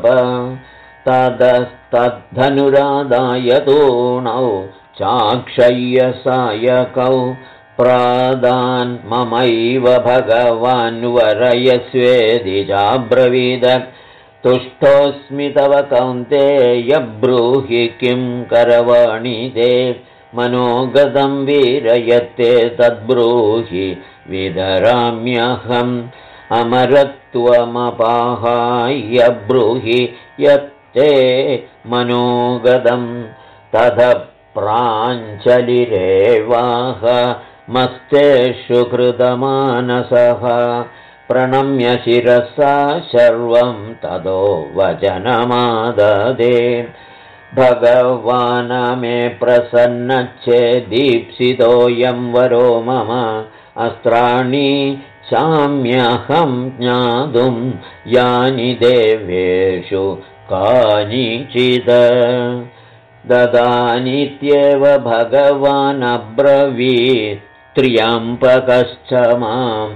तदस्तद्धनुरादाय तूणौ चाक्षय्य सायकौ प्रादान् ममैव भगवान् वरयस्वेदि चाब्रवीद तुष्टोऽस्मि तव कौन्तेय ब्रूहि किं करवाणि ते मनोगतं वीरयत्ते तद्ब्रूहि विदराम्यहम् अमरत्वमपाहाय ब्रूहि यत्ते मनोगतं तथ प्राञ्जलिरेवाह मस्तेषु कृतमानसः प्रणम्य शिरसा सर्वं ततो वचनमाददे भगवान् मे प्रसन्नच्छेदीप्सितोऽयं वरो मम अस्त्राणि चाम्यहं ज्ञातुं यानि देवेषु कानिचित् ददानीत्येव भगवान् अब्रवीत् त्र्यम्बकश्च मां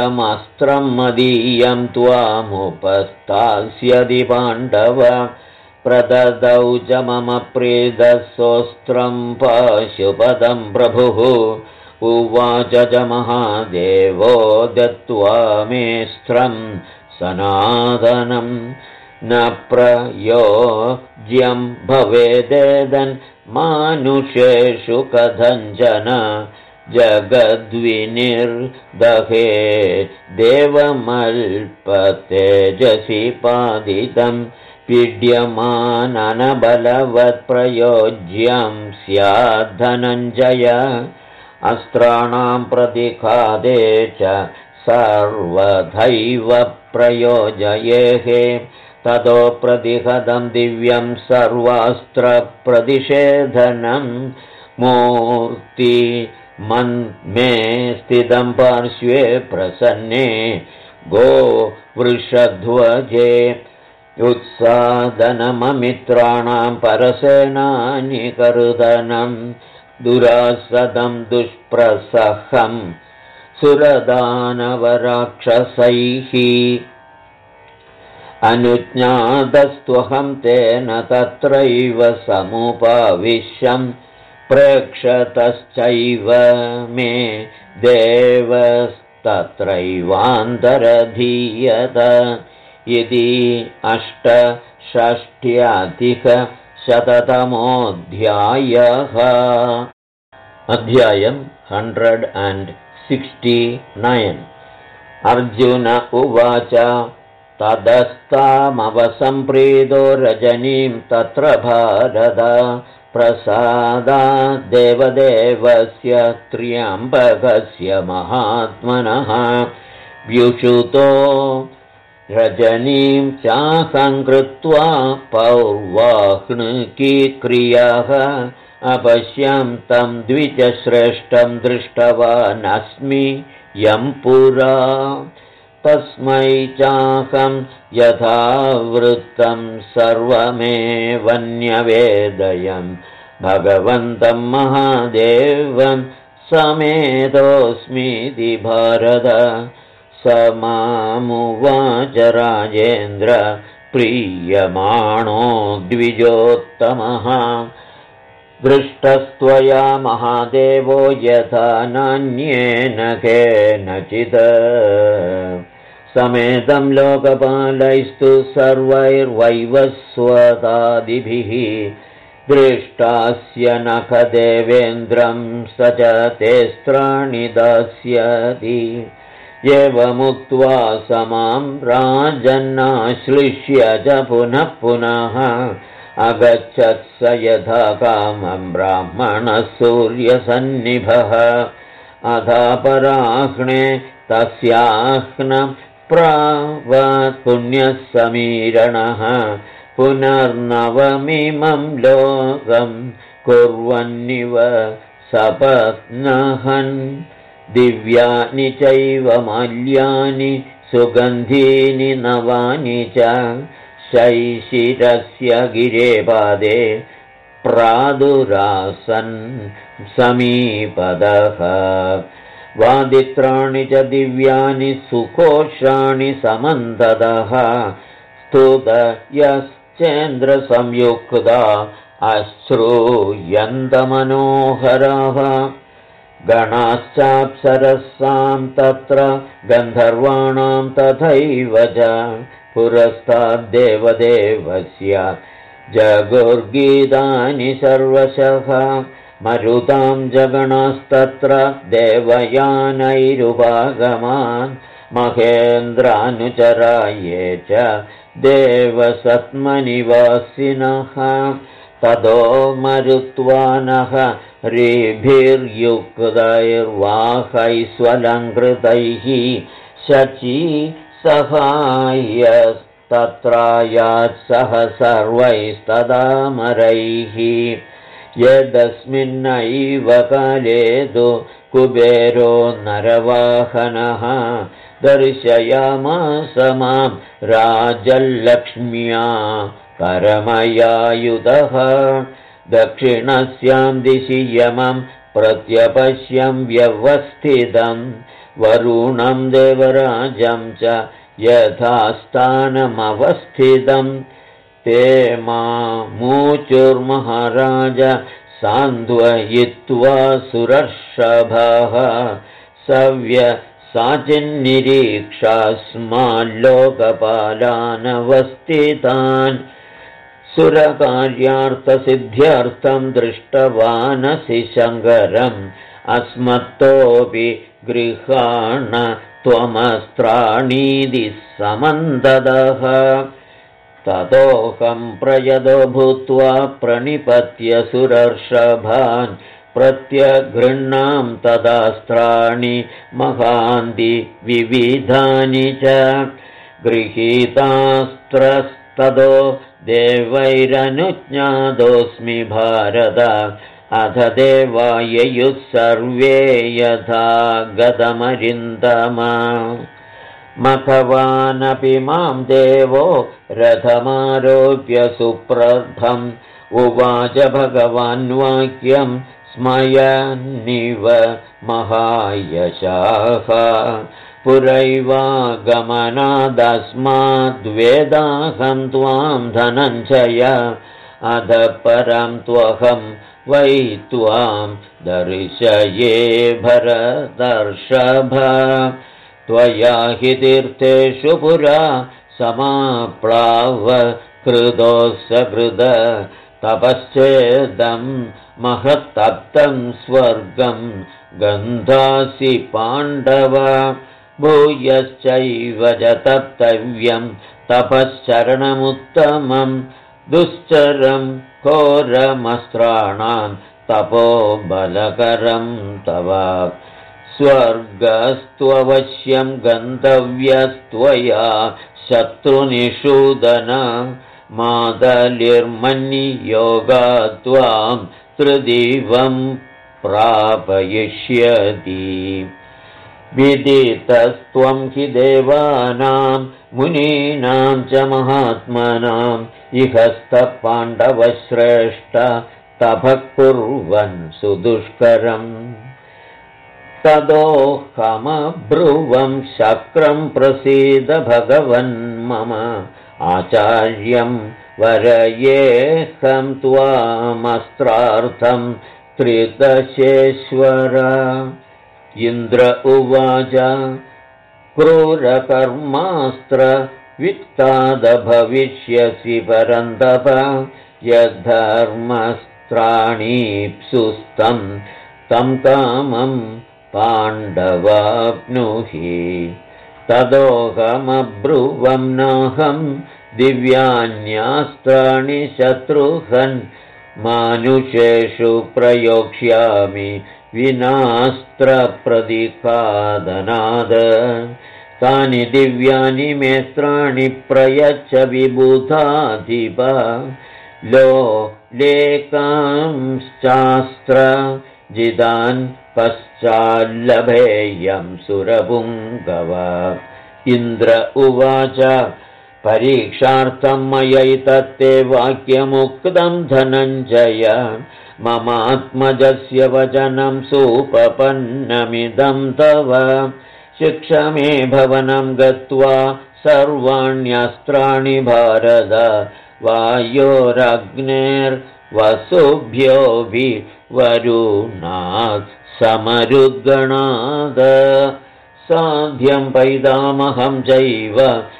रौद्रमस्त्रं मदीयं त्वामुपस्थास्यति पाण्डव प्रददौ च मम प्रीदसोऽस्त्रं पाशुपदं प्रभुः उवाच च महादेवो दत्त्वा मेऽस्त्रं सनातनं न प्रयोज्यं भवेदेदन् मानुषेषु कथञ्चन जगद्विनिर्दहे देवमल्पतेजसि पादितं पीड्यमाननबलवत्प्रयोज्यं स्याद्धनञ्जय अस्त्राणां प्रतिघाते च सर्वथैव प्रयोजयेः ततो प्रतिहतं दिव्यं सर्वास्त्रप्रतिषेधनं मूर्तिमन्मे स्थितं पार्श्वे प्रसन्ने गो वृषध्वजे उत्सादनममित्राणां परसेनानिकर्दनं दुरासदं दुष्प्रसहं सुरदानवराक्षसैः अनुज्ञातस्त्वहं तेन तत्रैव समुपविश्यं प्रेक्षतश्चैव मे देवस्तत्रैवान्तरधीयत इति 865 अध्यायं 169 अर्जुन उवाच तदस्तामवसम्प्रीतो रजनीं तत्र भारत प्रसादाद्देवदेवस्य त्र्यम्बकस्य महात्मनः व्युषुतो रजनीं चासङ्कृत्वा पौर्वाह्णिकीक्रियाः अपश्यं तं द्विजश्रेष्ठं दृष्टवानस्मि यं पुरा तस्मै चाहं यथावृत्तं सर्वमेवन्यवेदयं भगवन्तं महादेवं समेतोऽस्मीति भारत स मामुवाच राजेन्द्र प्रीयमाणो द्विजोत्तमः दृष्टस्त्वया महादेवो यथा नान्येन केनचित् समेतं लोकपालैस्तु सर्वैर्वैवस्वतादिभिः दृष्टास्य नखदेवेन्द्रं स च तेऽस्त्राणि दास्यति एवमुक्त्वा समां राजन्नाश्लिष्य च पुनः पुनः अगच्छत् स यथा कामं ब्राह्मणः सूर्यसन्निभः अधापराह्णे तस्याह्न प्रावत् पुण्यः समीरणः पुनर्नवमिमं लोकं कुर्वन्निव सपत्नहन् दिव्यानि चैव माल्यानि सुगन्धीनि नवानि च शैशिरस्य गिरेपादे प्रादुरासन् समीपदः वादित्राणि च दिव्यानि सुकोषाणि समन्ततः स्तुतयश्चेन्द्रसंयुक्ता अश्रूयन्तमनोहराः गणाश्चाप्सरसां तत्र गन्धर्वाणां तथैव च पुरस्ताद्देवदेवस्य जगुर्गीतानि सर्वशः मरुतां जगणास्तत्र देवयानैरुपागमान् महेन्द्रानुचरा ये च देवसत्मनिवासिनः ततो मरुत्वानः ऋभिर्युक्तैर्वाहैस्वलङ्कृतैः शची सहायस्तत्रायात् सह सर्वैस्तदामरैः यदस्मिन्नैव काले तु कुबेरो नरवाहनः दर्शयामास मां राजलक्ष्म्या परमयायुधः दक्षिणस्यां दिशि यमं प्रत्यपश्यं व्यवस्थितं वरुणं देवराजं च यथास्थानमवस्थितं ते मामूचुर्महाराज सान्त्वयित्वा सुरर्षभः सव्यसाचिन्निरीक्षास्माल्लोकपालानवस्थितान् सुरकार्यार्थसिद्ध्यर्थं दृष्टवानसि शङ्करम् अस्मत्तोऽपि गृहाण त्वमस्त्राणीति समन्ददः ततोऽहं प्रयदो भूत्वा प्रणिपत्य सुरर्षभान् प्रत्यगृह्णां तदास्त्राणि महान्ति विविधानि च गृहीतास्त्रस्ततो देवैरनुज्ञातोऽस्मि भारत अथ देवाययुः सर्वे यथा गतमरिन्दमा मखवानपि मां देवो रथमारोप्य सुप्रभम् उवाच भगवान् वाक्यं स्मयन्निव महायशाः पुरैवागमनादस्माद्वेदाहं त्वां धनञ्जय अध परं त्वहं वै त्वां दर्शये भरतर्षभ त्वया हि तीर्थेषु पुरा समाप्लाव कृतोऽसकृद तपश्चेदं महत्तप्तं स्वर्गं गन्धासि पाण्डव भूयश्चैव च तप्तव्यं तपश्चरणमुत्तमं दुश्चरं घोरमस्त्राणां तपोबलकरं तव स्वर्गस्त्ववश्यं गन्तव्यस्त्वया शत्रुनिषूदन मादलिर्मन्नियोगात् त्वां त्रिदिवं प्रापयिष्यति विदितस्त्वं हि देवानां मुनीनां च महात्मनां इहस्तः पाण्डवश्रेष्ठ तपः कुर्वन् सुदुष्करम् तदोऽहमब्रुवं शक्रं प्रसीद भगवन् मम आचार्यं वरयेऽहं त्वामस्त्रार्थं त्रिदशेश्वर इन्द्र उवाच क्रूरकर्मास्त्र वित्तादभविष्यसि परन्तप यद्धर्मस्त्राणीप्सुस्तं तं कामं पाण्डवाप्नुहि तदोऽहमब्रुवं नाहं दिव्यान्यास्त्राणि शत्रुघ्न् मानुषेषु प्रयोक्ष्यामि विनास्त्रप्रतिपादनाद तानि दिव्यानि मेस्त्राणि प्रयच्छ विबुधाधिप लेकांश्चास्त्र जिदान् पश्चाल्लभेयं सुरपुङ्गव इन्द्र उवाच परीक्षार्थं मयैतत्ते वाक्यमुक्तं धनञ्जय ममात्मजस्य वचनं सुपपन्नमिदं तव शिक्षमे भवनं गत्वा सर्वाण्यस्त्राणि भारत वायोरग्नेर्वसुभ्योऽपि वरुणात् समरुद्गणाद साध्यं पैदामहं चैव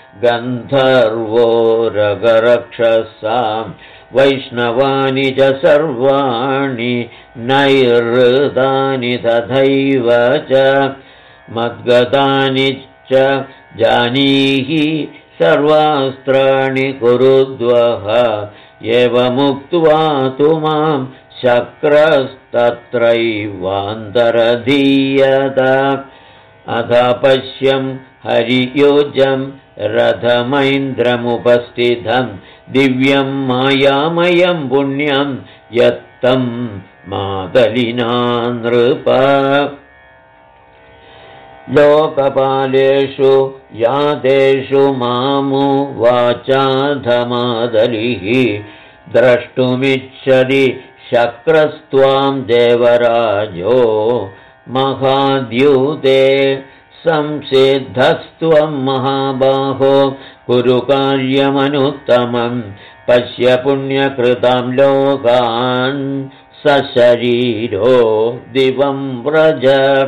गन्धर्वोरगरक्षसां वैष्णवानि च सर्वाणि नैरृतानि तथैव च मद्गतानि च जानीहि सर्वास्त्राणि कुरुद्वः एवमुक्त्वा तु मां शक्रस्तत्रैवान्तरधीयत अथ पश्यं हरियोजं रथमैन्द्रमुपस्थितं दिव्यं मायामयं पुण्यं यत्तं मातलिना नृप लोकपालेषु यातेषु मामुवाचाधमादलिः द्रष्टुमिच्छति शक्रस्त्वां देवराजो महाद्यूते संसिद्धस्त्वं महाबाहो कुरु कार्यमनुत्तमं पश्य पुण्यकृतां लोकान् सशरीरो दिवं व्रज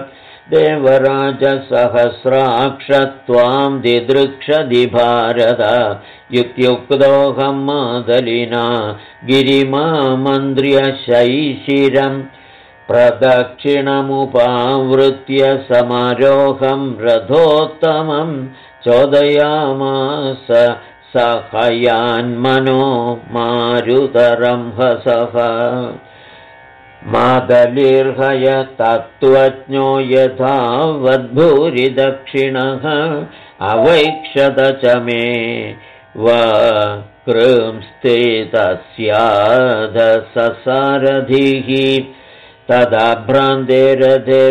देवराजसहस्राक्षत्वां दिदृक्षदि भारत युक्त्युक्तोऽहं मादलिना गिरिमामन्त्र्य शैशिरम् प्रदक्षिणमुपावृत्य समारोहं रथोत्तमं चोदयामास सहयान्मनो मारुतरंहसः मादलिर्हय तत्त्वज्ञो यथावद्भूरिदक्षिणः अवैक्षत च मे वकृंस्थितस्यादससारथिः तदा भ्रान्ते रथे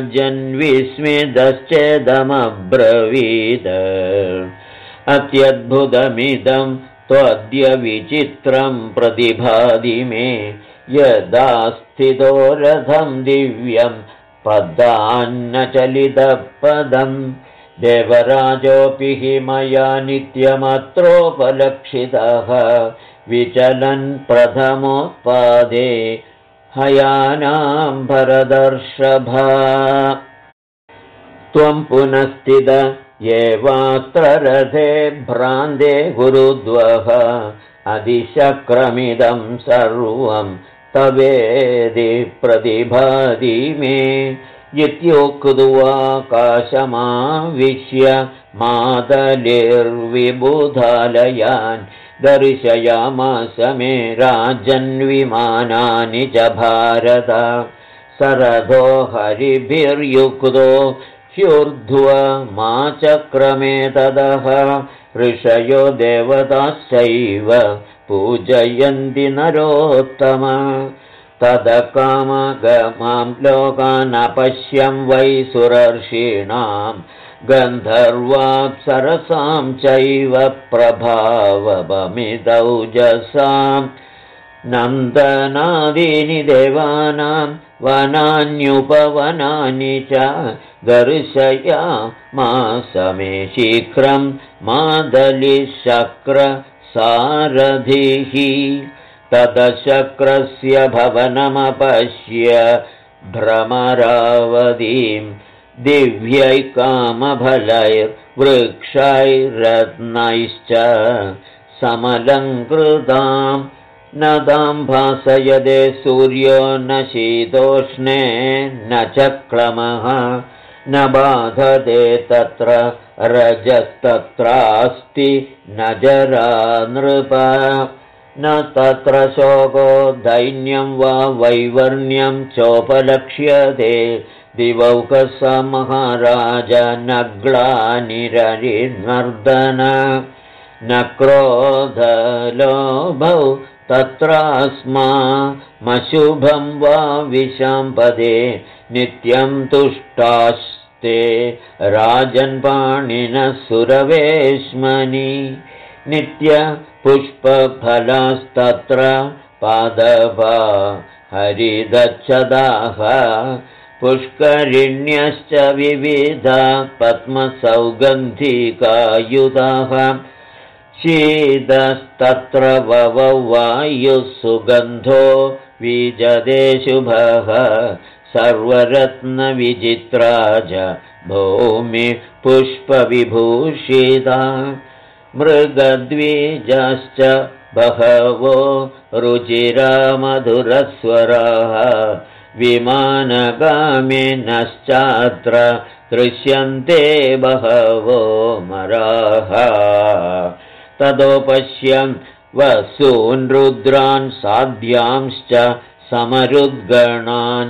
राजन्विस्मितश्चेदमब्रवीत् अत्यद्भुतमिदं त्वद्य विचित्रं प्रतिभाति मे यदा स्थितो रथं दिव्यं पदान्नचलितपदम् देवराजोऽपि हि मया नित्यमत्रोपलक्षितः विचलन् प्रथमोत्पादे हयानां भरदर्षभा त्वं पुनस्थित एवात्र रथे भ्रान्ते गुरुद्वः अधिशक्रमिदं सर्वं तवेदि प्रतिभाति मे इत्युक्त्वाकाशमाविश्य मातलिर्विबुधालयान् दर्शयामास मे राजन्विमानानि च भारत सरथो हरिभिर्युक्तो ह्यूर्ध्वमाचक्रमे ततः ऋषयो देवताश्चैव पूजयन्ति नरोत्तम तदकामगमां लोकानपश्यं वै सुरर्षीणां गन्धर्वाप्सरसां चैव प्रभावमिदौजसां नन्दनादीनि देवानां वनान्युपवनानि च दर्शयामास मे शीघ्रं मादलिशक्रसारथिः तदशक्रस्य भवनमपश्य भ्रमरावतीं दिव्यैकामफलैर्वृक्षैरत्नैश्च समलङ्कृतां न तां भासयदे सूर्यो न शीतोष्णे न च क्लमः न बाधते तत्र रजस्तत्रास्ति न जरा नृप न तत्र शोको दैन्यं वा वैवर्ण्यं चोपलक्ष्यते दिवौकसा महाराज न ग्लानिररिर्मर्दन न क्रोधलोभौ तत्रास्मामशुभं वा विशाम्पदे नित्यं तुष्टास्ते राजन्पाणिनः सुरवेश्मनि नित्यपुष्पफलास्तत्र पादपा हरिदच्छदाः पुष्करिण्यश्च विविधा पद्मसौगन्धिकायुधाः शीतस्तत्र ववौ वायुः सुगन्धो विजते शुभः सर्वरत्नविचित्रा च भूमिः पुष्पविभूषिता मृगद्विजाश्च बहवो रुचिरा मधुरस्वराः विमानगामिनश्चात्र दृश्यन्ते बहवो मराः ततो पश्यन् वसून् रुद्रान् साध्यांश्च समरुद्गणान्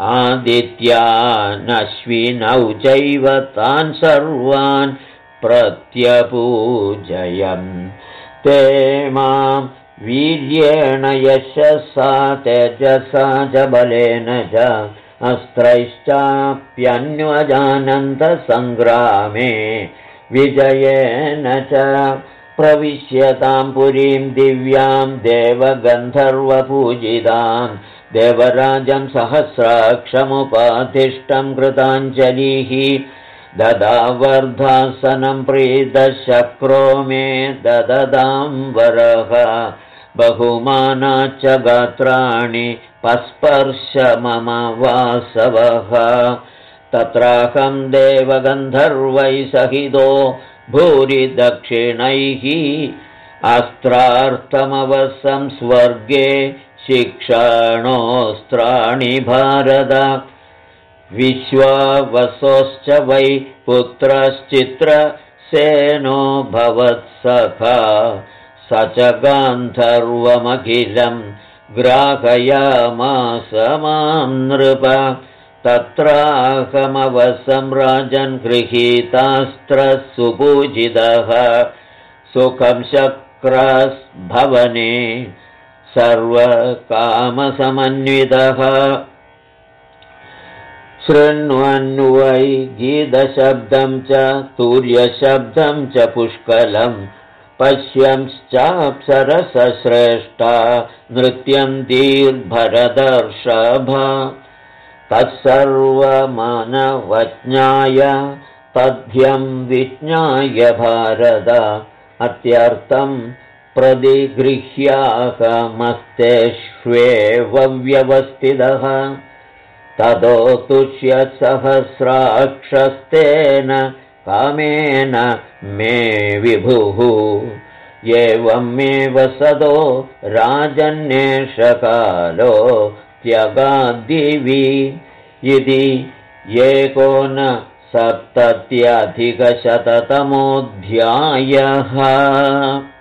आदित्यानश्विनौ चैव तान् सर्वान् प्रत्यपूजयन् ते मां वीर्येण यशसा तेजसा च बलेन च अस्त्रैश्चाप्यन्वजानन्तसङ्ग्रामे विजयेन च प्रविश्यतां पुरीं दिव्यां देवगन्धर्वपूजितां देवराजं सहस्राक्षमुपाधिष्टं कृताञ्जलिः ददावर्धासनं प्रीतशक्रो मे दददां वरः बहुमानाच्च गात्राणि पस्पर्श मम वासवः तत्राहं देवगन्धर्वैः सहितो भूरि दक्षिणैः अस्त्रार्थमवसं स्वर्गे शिक्षाणोऽस्त्राणि भारत विश्वावसोश्च वै पुत्रश्चित्रसेनो भवत्सखा स च गान्धर्वमखिलं ग्राहयामास मां नृप तत्राहमवसं राजन् गृहीतास्त्रः सुपूजितः सुखं शक्रस्भवने सर्वकामसमन्वितः शृण्वन् वै गीतशब्दं च तूर्यशब्दं च पुष्कलं पश्यंश्चाप्सरसश्रेष्ठा नृत्यं दीर्भरदर्षभ तत्सर्वमानवज्ञाय पद्यं विज्ञाय भारत अत्यर्थं प्रतिगृह्याहमस्तेष्वेव व्यवस्थितः ततो तुष्यसहस्राक्षस्तेन कामेन मे विभुः एवमेव सदो राजन्येषकालो त्यगाद्दिवि इति 1970 अधिकशततमोऽध्यायः।